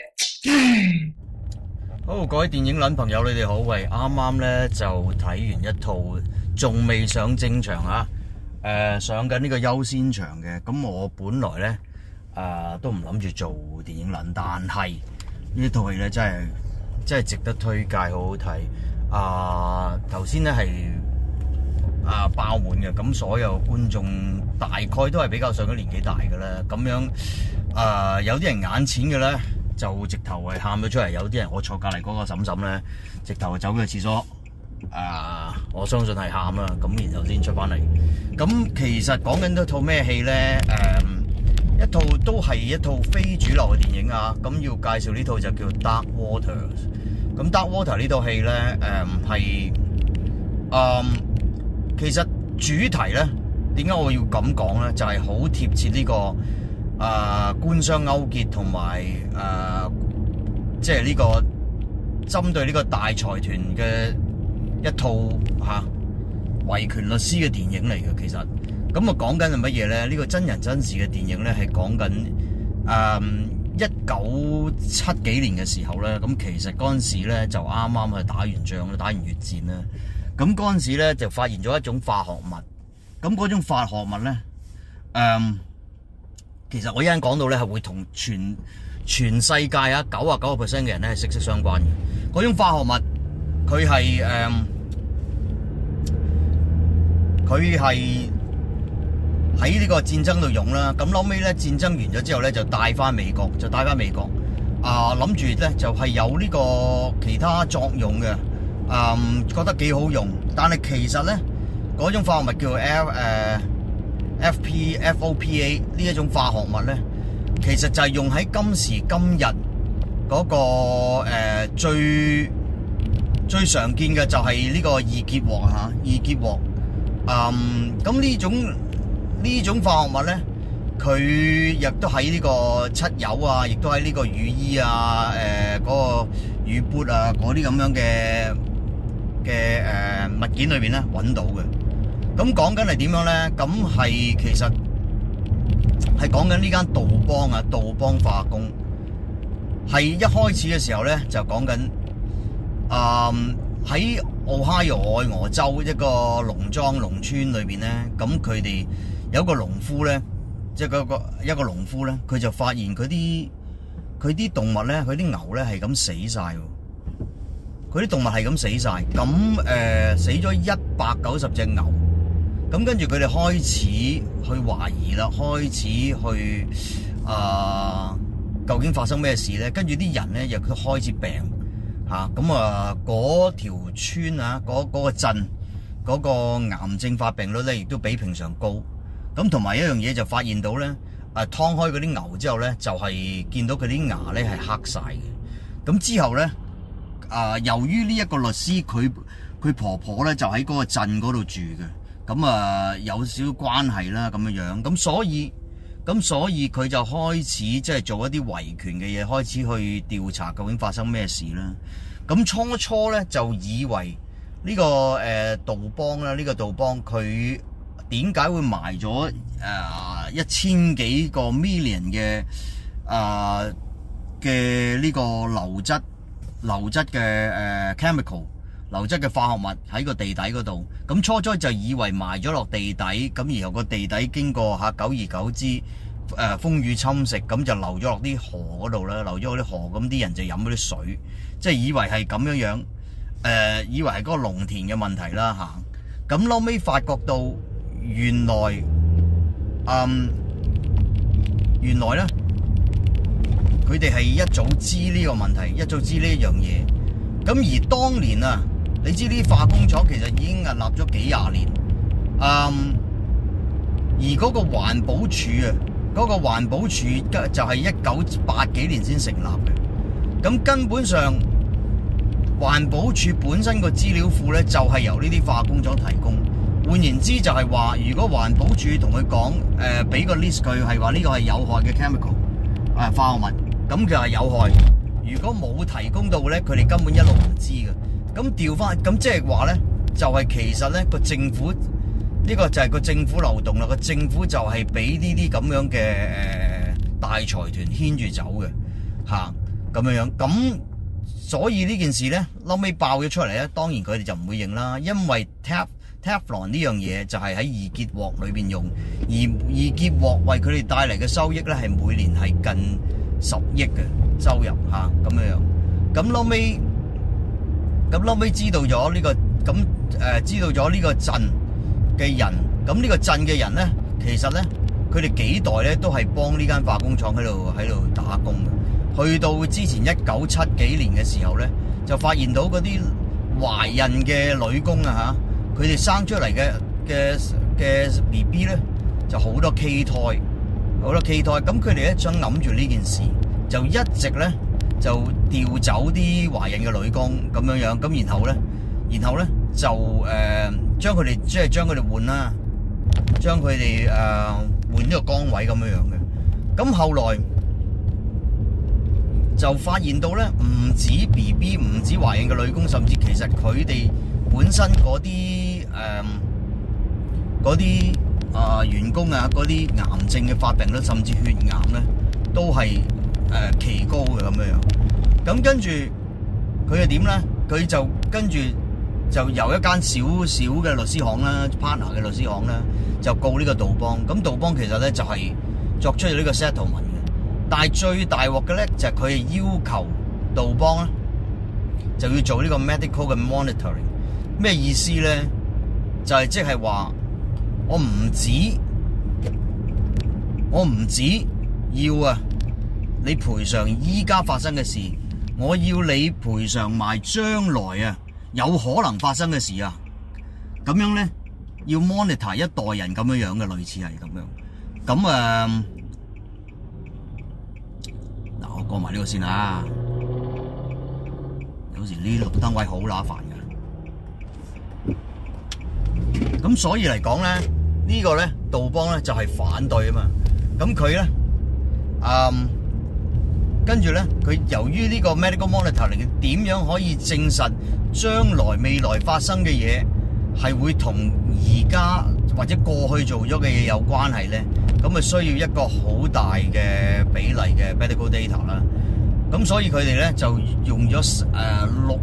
拜。 好，各位電影撚朋友，你哋好。喂，啱啱咧就睇完一套，仲未上正場啊！誒、呃，上緊呢個優先場嘅。咁我本來咧。誒、呃、都唔諗住做電影撚，但係呢套戲咧真係真係值得推介，好好睇。啊頭先咧係啊爆滿嘅，咁所有觀眾大概都係比較上咗年紀大嘅啦。咁樣啊、呃、有啲人眼淺嘅咧，就直頭係喊咗出嚟；有啲人我坐隔離嗰個嬸嬸咧，直頭走咗去廁所。啊、呃，我相信係喊啦，咁然後先出翻嚟。咁其實講緊一套咩戲咧？誒、呃。一套都係一套非主流嘅電影啊！咁要介紹呢套就叫 Dark Waters。咁 Dark Water 呢套戲咧，誒係誒其實主題咧，點解我要咁講咧？就係、是、好貼切呢、這個誒、呃、官商勾結同埋誒，即係呢個針對呢個大財團嘅一套嚇維權律師嘅電影嚟嘅，其實。咁啊，講緊係乜嘢咧？呢個真人真事嘅電影咧，係講緊誒一九七幾年嘅時候咧。咁其實嗰陣時咧就啱啱係打完仗啦，打完越戰啦。咁嗰陣時咧就發現咗一種化學物。咁嗰種化學物咧，誒、嗯，其實我一陣講到咧係會同全全世界啊九啊九個 percent 嘅人咧係息息相關嘅。嗰種化學物，佢係誒，佢係。喺呢個戰爭度用啦，咁後尾咧戰爭完咗之後咧就帶翻美國，就帶翻美國，啊諗住咧就係有呢個其他作用嘅，啊、嗯、覺得幾好用，但係其實咧嗰種化學物叫做 F 誒 F P F O P A 呢一種化學物咧，其實就係用喺今時今日嗰、那個誒、呃、最最常見嘅就係呢個二結鑊嚇，二結鑊，嗯咁呢種。呢種化學物咧，佢亦都喺呢個漆油啊，亦都喺呢個雨衣啊、誒、呃、嗰、那個雨缽啊嗰啲咁樣嘅嘅誒物件裏邊咧揾到嘅。咁講緊係點樣咧？咁係其實係講緊呢間杜邦啊，杜邦化工係一開始嘅時候咧就講緊啊喺奧哈亞愛俄州一個農莊農村裏邊咧，咁佢哋。 有個農夫咧，即係嗰個一個農夫咧，佢就發現佢啲佢啲動物咧，佢啲牛咧係咁死晒喎。佢啲動物係咁死晒，咁誒、呃、死咗一百九十隻牛。咁跟住佢哋開始去懷疑啦，開始去啊、呃，究竟發生咩事咧？跟住啲人咧又開始病嚇，咁啊嗰條村啊，嗰、嗰個鎮嗰、嗰個癌症發病率咧，亦都比平常高。咁同埋一樣嘢就發現到咧，啊劏開嗰啲牛之後咧，就係、是、見到佢啲牙咧係黑晒嘅。咁之後咧，啊、呃、由於呢一個律師佢佢婆婆咧就喺嗰個鎮嗰度住嘅。咁啊，有少少關係啦，咁樣樣，咁所以，咁所以佢就開始即係做一啲維權嘅嘢，開始去調查究竟發生咩事啦。咁初初咧就以為呢、這個誒、呃、杜邦啦，呢、這個杜邦佢點解會埋咗誒一千幾個 million 嘅啊嘅呢個流質流質嘅誒、呃、chemical。流質嘅化學物喺個地底嗰度，咁初初就以為埋咗落地底，咁然後個地底經過嚇久而久之，誒、呃、風雨侵蝕，咁就流咗落啲河嗰度啦，流咗落啲河，咁啲人就飲嗰啲水，即係以為係咁樣樣，誒、呃、以為係嗰個農田嘅問題啦嚇，咁後尾發覺到原來，嗯，原來咧，佢哋係一早知呢個問題，一早知呢一樣嘢，咁而當年啊。你知呢啲化工廠其實已經屹立咗幾廿年，嗯，而嗰個環保署啊，嗰、嗰個環保署就係一九八幾年先成立嘅，咁根本上環保署本身個資料庫咧就係由呢啲化工廠提供。換言之就係話，如果環保署同佢講，誒、呃、俾個 list 佢係話呢個係有害嘅 chemical 啊化學物，咁就係有害。如果冇提供到咧，佢哋根本一路唔知嘅。咁調翻，咁即係話咧，就係、是、其實咧個政府呢、這個就係個政府漏洞啦。個政府就係俾呢啲咁樣嘅誒、呃、大財團牽住走嘅嚇咁樣樣。咁所以呢件事咧，後尾爆咗出嚟咧，當然佢哋就唔會認啦，因為 Tef Teflon 呢樣嘢就係喺易潔鑊裏邊用，而易潔鑊為佢哋帶嚟嘅收益咧係每年係近十億嘅收入嚇咁樣樣。咁後尾。咁後尾知道咗呢、這個咁誒、呃，知道咗呢個鎮嘅人，咁呢個鎮嘅人咧，其實咧，佢哋幾代咧都係幫呢間化工廠喺度喺度打工嘅。去到之前一九七幾年嘅時候咧，就發現到嗰啲懷孕嘅女工啊嚇，佢哋生出嚟嘅嘅嘅 B B 咧，就好多畸胎，好多畸胎。咁佢哋咧想諗住呢件事，就一直咧。就調走啲懷孕嘅女工咁樣樣，咁然後咧，然後咧就誒將佢哋即係將佢哋換啦，將佢哋誒換呢個崗位咁樣樣嘅。咁後來就發現到咧，唔止 B B， 唔止懷孕嘅女工，甚至其實佢哋本身嗰啲誒嗰啲啊員工啊，嗰啲癌症嘅發病率，甚至血癌咧，都係。誒奇高嘅咁樣樣，咁跟住佢又點咧？佢就跟住就由一間小小嘅律師行啦 partner 嘅律師行啦，就告呢個杜邦。咁杜邦其實咧就係作出咗呢個 settlement 嘅，但係最大鑊嘅咧就係佢係要求杜邦咧就要做呢個 medical 嘅 monitoring。咩意思咧？就係即係話我唔止我唔止要啊！你賠償依家發生嘅事，我要你賠償埋將來啊有可能發生嘅事啊，咁樣咧要 monitor 一代人咁樣樣嘅，類似係咁樣。咁誒，嗱、呃、我過埋呢個先啦。有時呢綠燈位好乸煩㗎。咁所以嚟講咧，這個、呢個咧杜邦咧就係、是、反對啊嘛。咁佢咧，嗯。跟住咧，佢由於呢個 medical monitoring 點樣可以證實將來未來發生嘅嘢係會同而家或者過去做咗嘅嘢有關係咧？咁啊需要一個好大嘅比例嘅 medical data 啦。咁所以佢哋咧就用咗誒六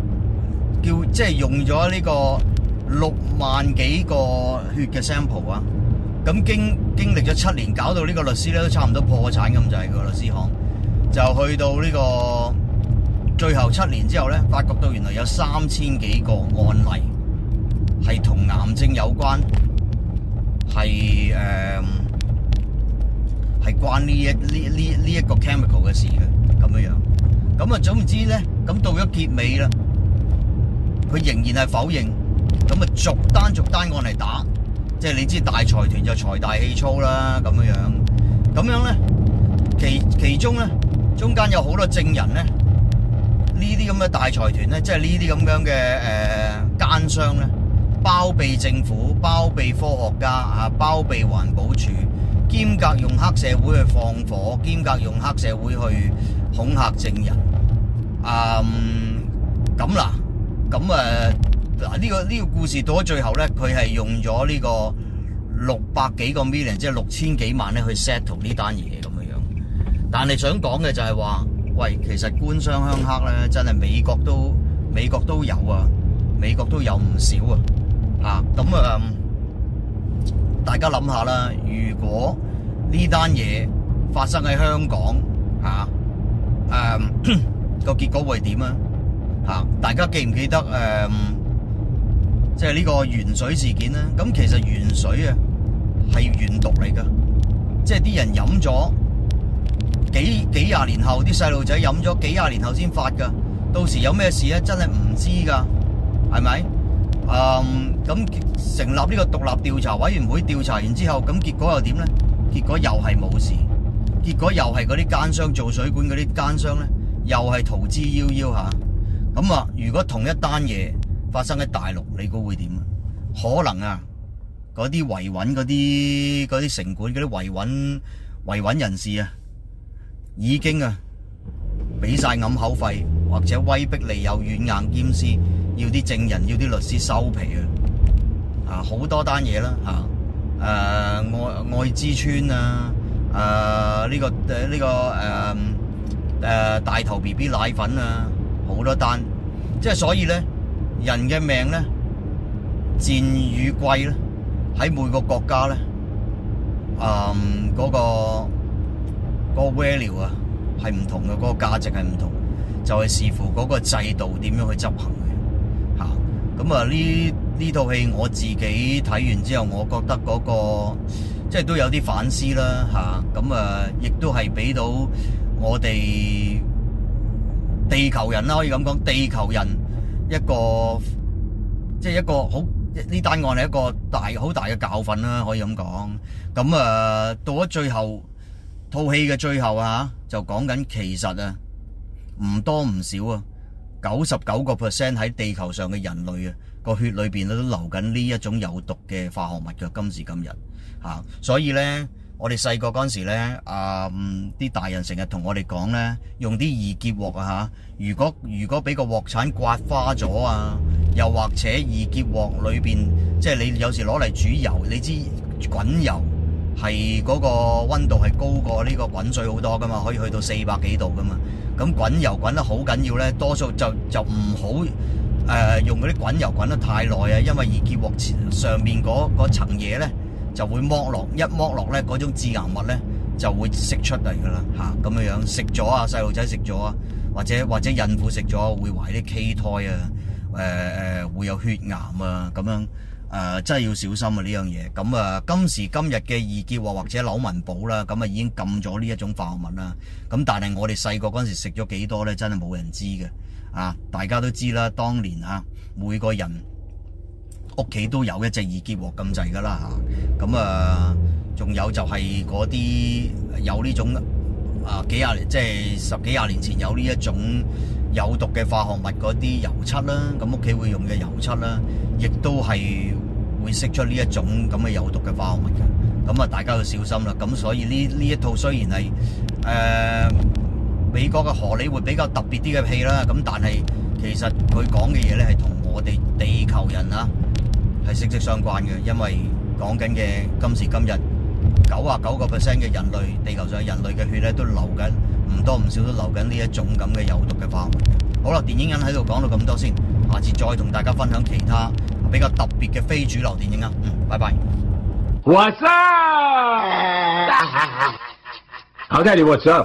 叫即係用咗呢個六萬幾個血嘅 sample 啊， 咁經經歷咗七年，搞到呢個律師咧都差唔多破產咁滯個律師行，就去到呢個最後七年之後咧，發覺到原來有三千幾個案例係同癌症有關，係誒係關呢一呢呢呢一個 chemical 嘅事嘅咁樣樣。咁啊總唔知咧，咁到咗結尾啦，佢仍然係否認，咁啊逐單逐單案嚟打。即係你知大財團就財大氣粗啦，咁樣樣，咁樣咧，其其中咧，中間有好多證人咧，呢啲咁嘅大財團咧，即係呢啲咁樣嘅誒奸商咧，包庇政府、包庇科學家啊、包庇環保署，兼夾用黑社會去放火，兼夾用黑社會去恐嚇證人，嗯，咁啦，咁誒。嗱，呢個呢個故事到咗最後咧，佢係用咗呢個六百幾個 million， 即係六千幾萬咧去 settle 呢單嘢咁樣樣。但係想講嘅就係話，喂，其實官商鄉黑咧，真係美國都美國都有啊，美國都有唔少啊。啊，咁啊，大家諗下啦，如果呢單嘢發生喺香港，嚇、啊，誒、啊、個結果會點啊？嚇，大家記唔記得誒？啊即係呢個鉛水事件咧，咁其實鉛水啊係鉛毒嚟噶，即係啲人飲咗幾幾廿年後，啲細路仔飲咗幾廿年後先發噶，到時有咩事咧，真係唔知噶，係咪？嗯，咁成立呢個獨立調查委員會調查完之後，咁結果又點咧？結果又係冇事，結果又係嗰啲奸商做水管嗰啲奸商咧，又係逃之夭夭吓。咁啊，如果同一單嘢發生喺大陸，你估會點啊？可能啊，嗰啲維穩嗰啲嗰啲城管嗰啲維穩維穩人士啊，已經啊俾晒揞口費，或者威逼利誘、軟硬兼施，要啲證人、要啲律師收皮啊！啊，好多單嘢啦嚇，誒愛愛之村啊，誒、啊、呢、呢個誒呢、呢個誒誒、啊、大頭 B B 奶粉啊，好多單，即係所以咧。人嘅命咧，賤與貴咧，喺每個國家咧，嗯，嗰、嗰個嗰、嗰個 value 啊，係唔同嘅，嗰、嗰個價值係唔同，就係、係、視乎嗰個制度點樣去執行嘅嚇。咁啊，呢呢套戲我自己睇完之後，我覺得嗰、嗰個即係都有啲反思啦嚇。咁啊，亦都係俾到我哋地球人啦，可以咁講，地球人。一個即係一個好呢單案係一個大好大嘅教訓啦，可以咁講。咁啊，到咗最後套戲嘅最後啊，就講緊其實啊，唔多唔少啊，九十九個 percent 喺地球上嘅人類啊，個血裏邊都流緊呢一種有毒嘅化學物嘅。今時今日嚇，所以咧。我哋細個嗰陣時咧，啊、嗯，啲大人成日同我哋講咧，用啲易潔鑊啊嚇。如果如果俾個鑊鏟刮花咗啊，又或者易潔鑊裏邊，即係你有時攞嚟煮油，你知滾油係嗰個溫度係高過呢個滾水好多噶嘛，可以去到四百幾度噶嘛。咁滾油滾得好緊要咧，多數就就唔好誒用嗰啲滾油滾得太耐啊，因為易潔鑊上面嗰嗰層嘢咧。就會剝落，一剝落咧，嗰種致癌物咧就會釋出嚟噶啦嚇，咁樣樣食咗啊，細路仔食咗啊，或者或者孕婦食咗會懷啲畸胎啊，誒、呃、誒會有血癌啊，咁樣誒、呃、真係要小心啊呢樣嘢。咁啊今時今日嘅易潔鑊或者紐文寶啦，咁啊已經禁咗呢一種化學物啦。咁但係我哋細個嗰陣時食咗幾多咧，真係冇人知嘅啊！大家都知啦，當年啊每個人。屋企都有一隻易潔鑊咁滯噶啦嚇，咁啊，仲有就係嗰啲有呢種啊幾廿年，即係十幾廿年前有呢一種有毒嘅化學物嗰啲油漆啦，咁屋企會用嘅油漆啦，亦都係會釋出呢一種咁嘅有毒嘅化學物嘅，咁啊大家要小心啦。咁所以呢呢一套雖然係誒、呃、美國嘅荷里活比較特別啲嘅戲啦，咁但係其實佢講嘅嘢咧係同我哋地球人啊〜係息息相關嘅，因為講緊嘅今時今日九十九個 percent 嘅人類，地球上人類嘅血咧都流緊，唔多唔少都流緊呢一種咁嘅有毒嘅化學物。好啦，電影人喺度講到咁多先，下次再同大家分享其他比較特別嘅非主流電影啊。嗯，拜拜。 What's up? I'll tell you what's up.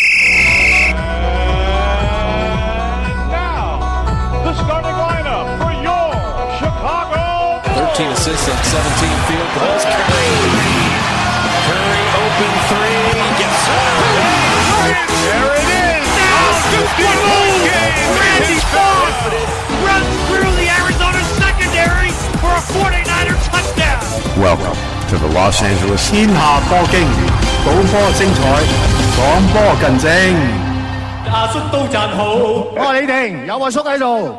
Now, the starting lineup for your Chicago. thirteen assists and seventeen field goals. Curry. Curry open three. Yes, sir. There it is. Now, one game. Randy Moss runs through the Arizona secondary for a forty-niner touchdown. Welcome to the Los Angeles. 天下波經，賭波精彩，講波更精。 阿叔都讚好。 我係你哋，有阿叔喺度。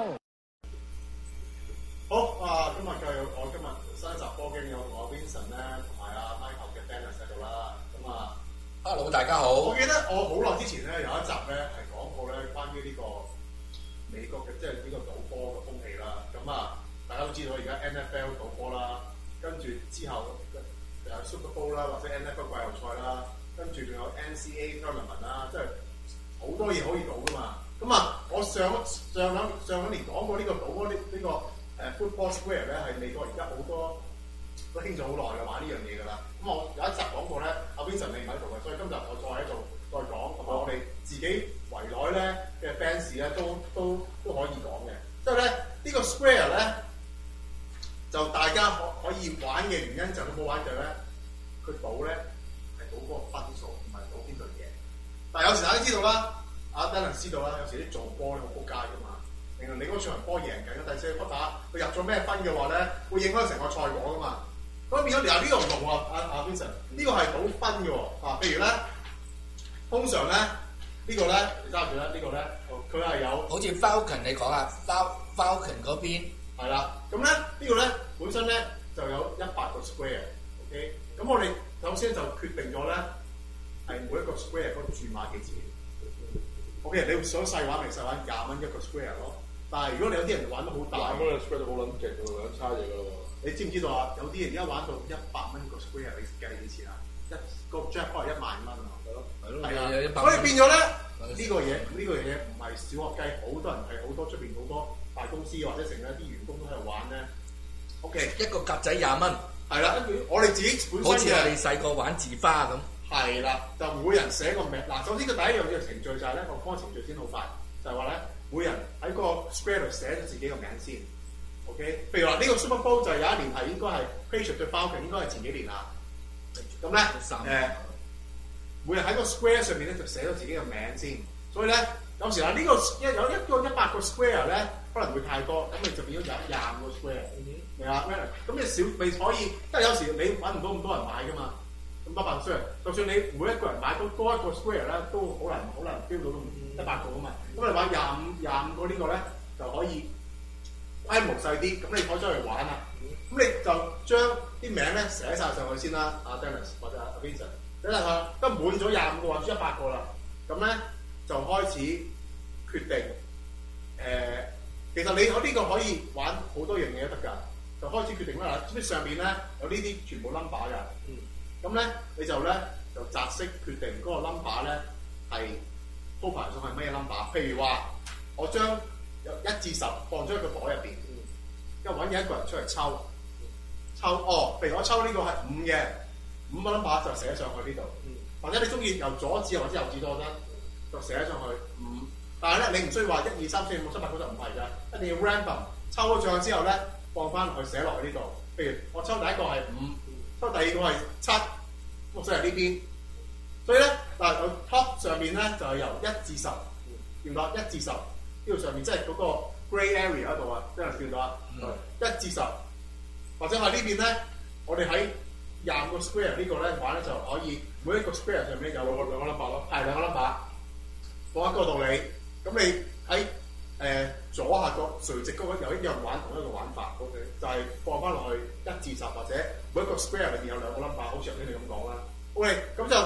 好啊！今日繼續我今日新一集波經有同我 Vincent 咧，同埋阿 Michael 嘅 Dennis 喺度啦。咁啊 ，Hello 大家好。 我記得我好耐之前咧有一集咧係講過咧關於呢個美國嘅即係呢個賭波嘅風氣啦。咁啊，大家都知道而家 N F L 賭波啦，跟住之後誒 Super Bowl 啦，或者 N F L 季後賽啦，跟住仲有 N C A A Tournament 啦，即係好多嘢可以賭噶嘛。咁啊，我上上兩上兩年講過呢個賭波呢呢個。誒 Football Square 咧係美國而家好多都興咗好耐嘅玩呢樣嘢㗎啦。咁我有一集講過咧，阿 Vincent 你唔喺度嘅，所以今集我再喺度再講，同埋我哋自己圍內咧嘅 fans 咧都都都可以講嘅。即係咧呢個 Square 咧就大家可可以玩嘅原因就佢冇玩就咧，佢賭咧係賭嗰個分數，唔係賭邊隊贏。但係有時大家知道啦，阿 Dennis 知道啦，有時啲做波咧好撲街㗎嘛。你嗰場波贏緊嘅第四個 quarter，佢入咗咩分嘅話咧，會影響成個賽果噶嘛。咁變咗嗱呢個唔同喎，阿阿 Vincent，呢個係賭分嘅喎。啊，譬如咧，通常咧呢個咧，你揸住咧呢個咧，佢係有好似 Falcon 你講啊，Falcon 嗰邊係啦。咁咧呢個咧本身咧就有一百個 square，OK。咁我哋首先就決定咗咧係每一個 square 嗰個注碼幾錢。OK， 你想細玩咪細玩廿蚊一個 square 咯。但係如果你有啲人玩得好大， 咁你 square 好撚勁喎，兩叉嘢㗎喎。 你知唔知道啊？有啲人而家玩到一百蚊個 square，你計幾錢啊？一個 jackpot 係一萬蚊啊！係咯，係咯，係啊。所以變咗咧，呢個嘢呢個嘢唔係小學雞，好多人係好多出邊好多大公司或者成日啲員工都喺度玩咧。OK， 一個格仔廿蚊， 係啦。跟住我哋自己本身好似我哋細個玩字花咁。係啦，就每人寫個名。嗱，首先佢第一樣嘢程序就係咧，個方程序先好快，就係話咧。每人喺個 square 度寫咗自己個名先 ，OK？ 譬如話呢個 Super Bowl 就有一年係應該係 Patriots 對 Falcon， 應該係前幾年啦。咁咧誒，每人喺個 square 上面咧就寫咗自己嘅名先。所以咧有時啊呢個一有一個一百個 square 咧可能會太多，咁你就變咗有廿五個 square，明啊？咁你少你可以，即係有時你揾唔到咁多人買噶嘛。咁百個 square，就算你每一個人買到多一個 square 咧，都好難好難標到一百個啊嘛。咁你玩廿五廿五個呢個咧就可以規模細啲，咁你可以出嚟玩啦。咁你就將啲名咧寫晒上去先啦，阿 Dennis 或者阿 Vincent， 寫晒佢，都滿咗廿五個或者一百個啦。咁咧就開始決定誒、呃，其實你我呢個可以玩好多樣嘢都得㗎，就開始決定啦。咁上面咧有呢啲全部 number 㗎。嗯咁咧，你就咧就擲色決定嗰個 number 咧係鋪排上係咩 number？ 譬如話，我將由一至十放咗喺個袋入邊，因為揾嘢一個人出嚟抽，抽哦，譬如我抽呢個係五嘅，五個 number 就寫上去呢度。或者你中意由左至右或者右至左得，就寫上去五。但係咧，你唔需要話一二三四五六七八九十唔係㗎，一定要 random 抽咗上去之後咧，放翻落去寫落去呢度。譬如我抽第一個係五。抽第二個係七，咁所以係呢邊。所以咧嗱，佢 top 上面咧就係由一至十，見到一至十呢度上面即係嗰個 grey area 嗰度啊，真係見到啊，一至十，或者係呢邊咧，我哋喺廿五個 square 呢個咧玩咧就可以每一個 square 上面有兩個兩個 number 咯，係兩個 number，同一個道理。咁你喺誒、呃、左下角垂直嗰個有一樣玩同一個玩法 ，OK， 就係放翻落去一至十或者。每一個 square 裏邊有兩個 number， 好似頭先你咁講啦。OK， 咁就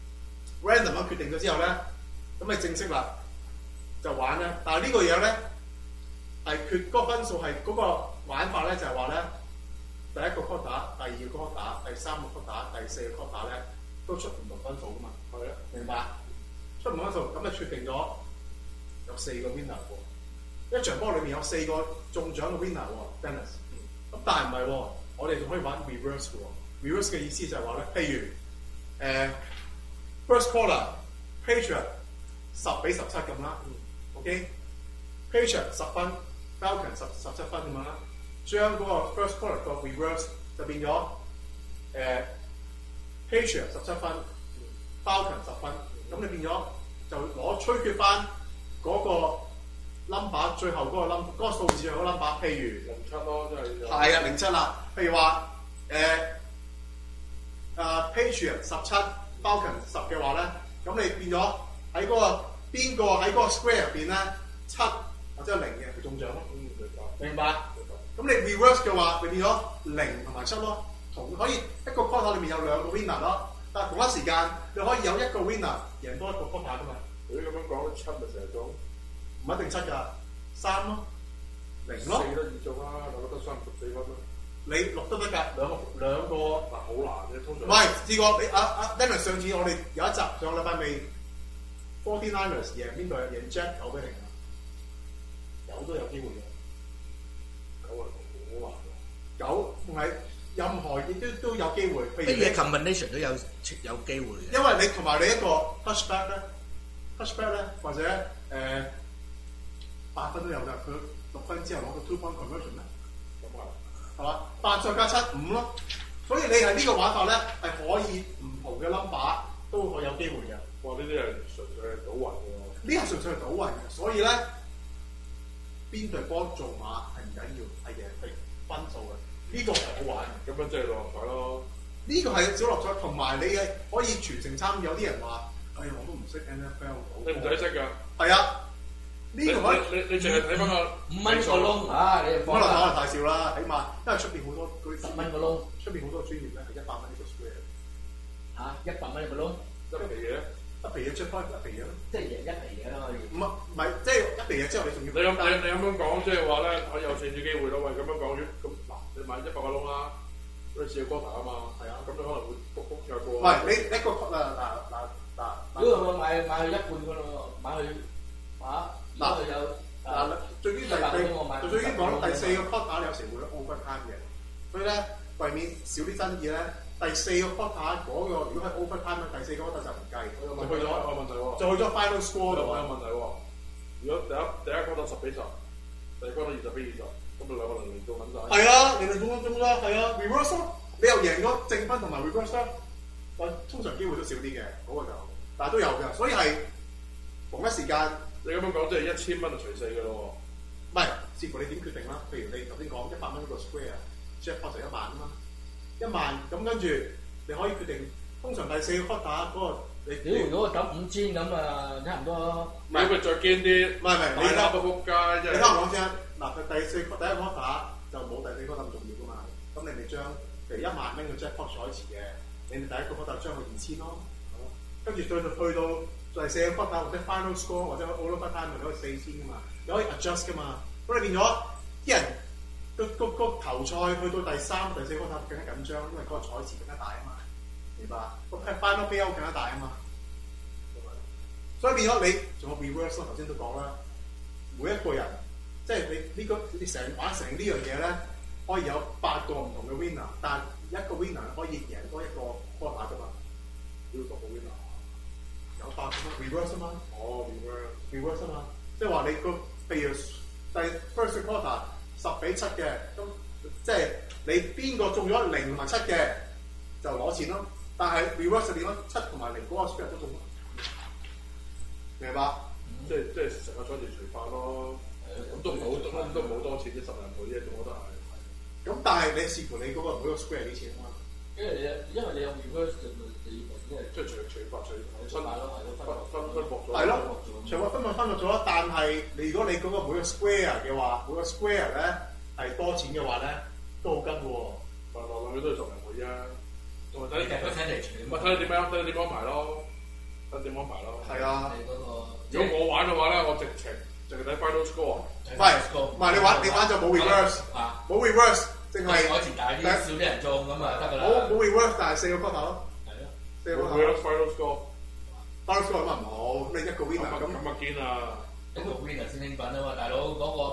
random 咁決定咗之後咧，咁咪正式啦，就玩啦。但係呢個嘢咧係決嗰個分數係嗰個玩法咧，就係話咧第一個 quarter、第二個 quarter、第三個 quarter、第四個 quarter 咧都出唔同分數噶嘛。係啊，明白？出唔同分數咁就決定咗有四個 winner 喎。一場波裏面有四個中獎嘅 winner 喎 ，Dennis。咁但係唔係喎。我哋仲可以玩 reverse 嘅喎， reverse 嘅意思就係話咧，譬如誒、呃、first quarter Patriot 十比十七咁啦 ，OK Patriot 十分 ，Falcon 十十七分咁樣啦，將嗰個 first quarter 個 reverse 就變咗誒、呃、Patriot 十七分 ，Falcon 十分，咁你變咗就攞吹決翻嗰個 number 最後嗰個 number 嗰個數字嗰個 number， 譬如零七咯，即係係啊零七啦，譬如話誒。呃啊、uh, Patriot 十七 Falcon 十嘅話咧，咁你變咗喺嗰個邊個喺嗰個 square 入邊咧七或者零嘅佢中獎咯。嗯，明白。明白。咁你 reverse 嘅話，你變咗零同埋七咯，同可以一個 quarter 裏面有兩個 winner 咯，但係同一時間你可以有一個 winner 贏多一個 quarter 噶嘛。 你咁樣講，七咪成日中， 唔一定七㗎，三咯，零咯。 四都易中啦，我覺得三十四分咯。 你六都得㗎，兩個兩個嗱好難嘅，通常。 唔係試過你啊啊 Dennis 上次我哋有一集上個禮拜未 forty-niners 贏邊隊啊？贏 Jet 九比零啊，九都有機會嘅。 九係好難嘅。 九唔係任何亦都都有機會。譬如乜嘢 combination 都有有機會嘅。 因為你同埋你一個 touchback 咧 ，touchback 咧或者誒八、呃、分都有㗎，佢六分之後攞個 two point conversion 咧。係嘛？八再加七五咯，所以你係呢個玩法咧係可以唔同嘅 number 都可以有機會嘅。 哇！呢啲係純粹係賭運嘅喎。 呢係純粹係賭運嘅，所以咧邊隊波做馬係唔緊要，係贏係分數嘅。呢、這個係好玩嘅。 咁樣即係六合彩咯。 呢個係小樂彩，同埋你係可以全程參與。有啲人話：哎呀，我都唔識 N F L 賭。 你唔使識㗎。係啊。呢、這個你你你淨係睇翻個五蚊個窿啊！你可能可能太少啦，起碼因為出邊好多嗰啲十蚊個窿， 出邊好多專業咧係一百蚊一個 square 嚇，一百蚊一個窿， 一皮嘢，一皮嘢出翻一皮嘢咯， 即係贏一皮嘢啦可以。 唔係唔係，即係一皮嘢之後你仲要你咁你你咁樣講，即係話咧，我有四次機會咯。喂，咁樣講咗咁嗱，你買一百個窿啦，你試個 quarter 啊嘛，係啊，咁你可能會卜卜再過。 唔係你一個嗱嗱嗱嗱， 如果我買買去一半噶咯，買去嚇，嗱佢有。 嗱，最緊第第最緊講第四個 quarter 有時會 overtime 嘅，所以咧為免少啲爭議咧，第四個 quarter 嗰個如果係 overtime 咧，第四個 quarter 就唔計，就去咗有問題喎， 就去咗 final score 度。 有問題喎，如果第一第一 quarter 十比十，第二 quarter 二十比二十，咁咪兩個零零做緊晒。係啊，零零中中啦，係啊 ，reverse 咯，你又贏咗正分同埋 reverse 咯，但通常機會都少啲嘅，嗰個就，但係都有嘅，所以係同一時間。 你咁樣講，即係一千蚊就除四嘅咯喎。唔係，視乎你點決定啦。譬如你頭先講一百蚊一個 square，jackpot 就一萬啊嘛，一萬咁跟住你可以決定，通常第四個 quarter 嗰個你。 屌，如果我抌五千咁啊，差唔多。 唔係， 佢再堅啲。 唔係唔係，你打到仆街啫。 你聽我講先，嗱，佢第四第一個 quarter 就冇第四個 quarter 咁重要噶嘛。咁你咪將譬如一萬蚊嘅 jackpot 彩池嘅，你咪第一個 quarter 將佢二千咯，跟住再到去到。就係四個 quarter 或者 final score 或者 overtime 咪攞去四千噶嘛，你可以 adjust 噶嘛。咁你變咗啲人個個個球賽去到第三、第四個 quarter 更加緊張，因為嗰個彩池更加大啊嘛，明白？個 final payout 更加大啊嘛。所以變咗你仲有 reverse 咯，頭先都講啦。每一個人即係你呢、呢個你成玩成呢樣嘢咧，可以有八個唔同嘅 winner， 但一個 winner 可以贏多一個 quarter 噶嘛，要個 winner。有八個 reverse 啊嘛，哦 reverse reverse 啊嘛，即係話你個譬如第 first quarter 十比七嘅，咁即係你邊個中咗零同埋七嘅就攞錢咯，但係 reverse 點啊？七同埋零嗰個 spread 都中咯，明白？ 嗯、即係即係成個賽事除法咯，咁都唔好都都唔好多錢，啲十零倍啫，我覺得係。 咁但係你視乎你嗰個每個 square 幾錢啊嘛？ 因為你因為你有 reverse 就你即係即係除除法除分法咯，係咯， 分分分薄咗。 係咯，除法分咪分薄咗，但係你如果你嗰個每個 square 嘅話，每個 square 咧係多錢嘅話咧，都好跟嘅喎。 來來來去都係十零倍啫，同埋睇睇嚟全。 咪睇你點樣，睇你點安排咯，睇點安排咯。 係啊。 你嗰個如果我玩嘅話咧，我直情淨係睇 final score。 唔係唔係，你玩你玩就冇 reverse，冇 reverse。淨係我以前大啲，少啲人中咁啊，得㗎啦。 冇冇 reverse，但係四個 quarter 咯。 係咯， 四個 quarter。final score，final score 咁啊唔好，咁你一個 winner 咁咁啊堅啊！ 一個 winner 先興奮啊嘛，大佬嗰個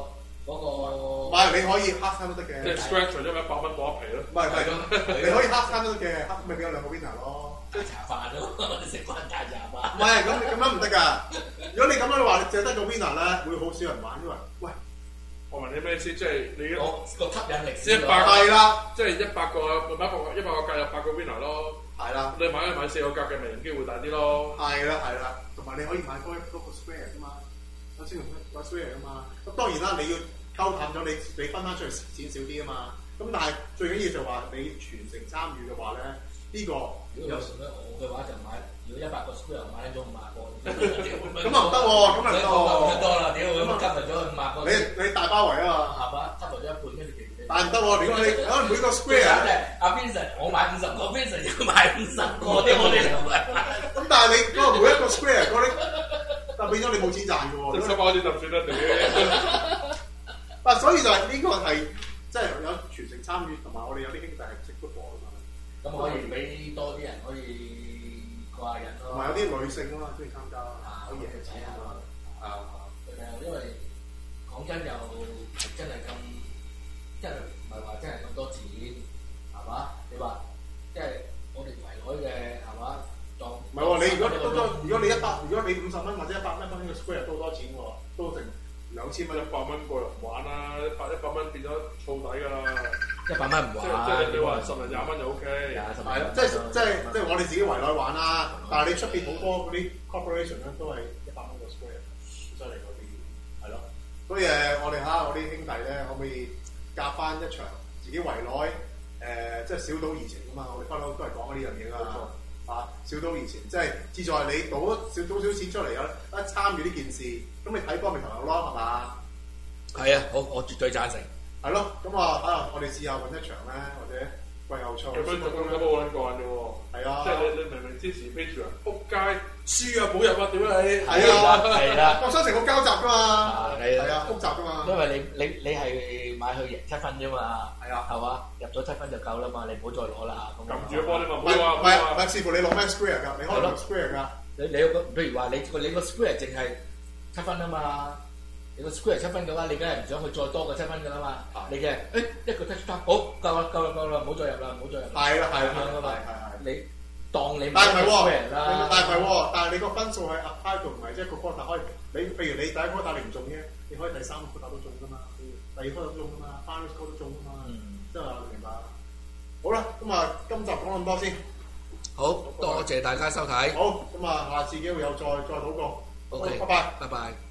嗰個。 唔係，你可以黑餐都得嘅。 即係 scratch 咗一百蚊攞一皮咯。 唔係唔係，你可以黑餐都得嘅，黑咪俾我兩個 winner 咯。 即係茶飯咯，我哋食飯大茶飯。 唔係，咁咁樣唔得㗎。如果你咁樣話，你淨係得個 winner 咧，會好少人玩，因為喂。 我問你咩先？即係你個吸引力一百係啦， 即係一百個一百個一百個格有八個 winner 咯。 係啦， 你買一買四個格嘅，咪贏機會大啲咯。 係啦係啦，同埋你可以買多一嗰個 square 㗎嘛，首先用個 square 㗎嘛。咁當然啦，你要溝淡咗，你你分翻出去錢少啲啊嘛。咁但係最緊要就話你全程參與嘅話咧，呢個如果有時咧，我嘅話就買，如果一百個 square 買咗五萬個， 咁啊唔得喎，咁啊唔得喎， 多啦，屌咁啊 cover 咗五萬個。 你你大包圍啊嘛，係嘛 ？cover 咗一半跟住其餘。 但係唔得喎，點解你可能每個 square 阿 Vincent 我買五十個 ，Vincent 要買五十個，啲我哋咁但係你嗰個每一個 square 嗰啲，但係變咗你冇錢賺嘅喎。 即係收包啲就算啦，屌！ 但所以就係呢個係即係有全程參與，同埋我哋有啲兄弟係識 football 啊嘛。 咁可以俾多啲人可以過下人咯。 同埋有啲女性啊嘛，中意參加，可以去睇下咯。 啊，因為講真又真係咁，真係唔係話真係咁多錢，係嘛？你話即係我哋圍內嘅係嘛？當唔係喎，你如果多多，如果你一百，如果你五十蚊或者一百蚊蚊呢個 square 都多錢喎，都成兩千蚊。 一百蚊個人唔玩啦，一百一百蚊變咗燥底㗎啦。 一百蚊唔玩， 即係你話十零廿蚊就 O K。 係啦，即係即係即係我哋自己圍內玩啦，但係你出邊好多嗰啲 corporation 咧都係一百蚊個 square，犀利嗰啲係咯。所以誒，我哋嚇我啲兄弟咧，可唔可以夾翻一場自己圍內誒，即係小賭怡情啊嘛！我哋不嬲都係講呢樣嘢㗎嘛。啊，小賭怡情，即係志在你賭少賭少錢出嚟啊！一參與呢件事，咁你睇波咪投入咯，係嘛？ 係啊，我我絕對贊成。 係咯，咁啊啊，我哋試下揾一場咧，或者季後賽。 咁樣咁樣好撚慣啫喎。 係啊， 即係你你明明支持飛住人，撲街輸啊冇入啊，屌你！ 係啊， 係啦， 個心情好交集㗎嘛。 係係啊，複雜㗎嘛。 因為你你你係買去贏七分啫嘛。 係啊， 係嘛？入咗七分就夠啦嘛，你唔好再攞啦。 撳住個波你嘛，唔唔係好話唔係唔係，視乎你攞咩 square 㗎，你可以攞 square 㗎。 你你有個譬如話你個你個 square 淨係七分啊嘛。你個 square 七分嘅話，你梗係唔想去再多過七分㗎啦嘛。你嘅誒一個 touchdown，好夠啦夠啦夠啦，唔好再入啦唔好再入。 係啦係啦係係係。你當你但係唔係喎， 啦， 但係唔係喎，但係你個分數係 apply 到唔係即係個 quarter 可以，你譬如你第一 quarter 你唔中嘅，你可以第三個 quarter 都中㗎嘛，第二 quarter 都中㗎嘛 ，final score 都中㗎嘛，即係話明白。好啦，咁啊今集講咁多先。 好多謝大家收睇。 好，咁啊下次機會有再再討過。 OK， 拜拜。 拜拜。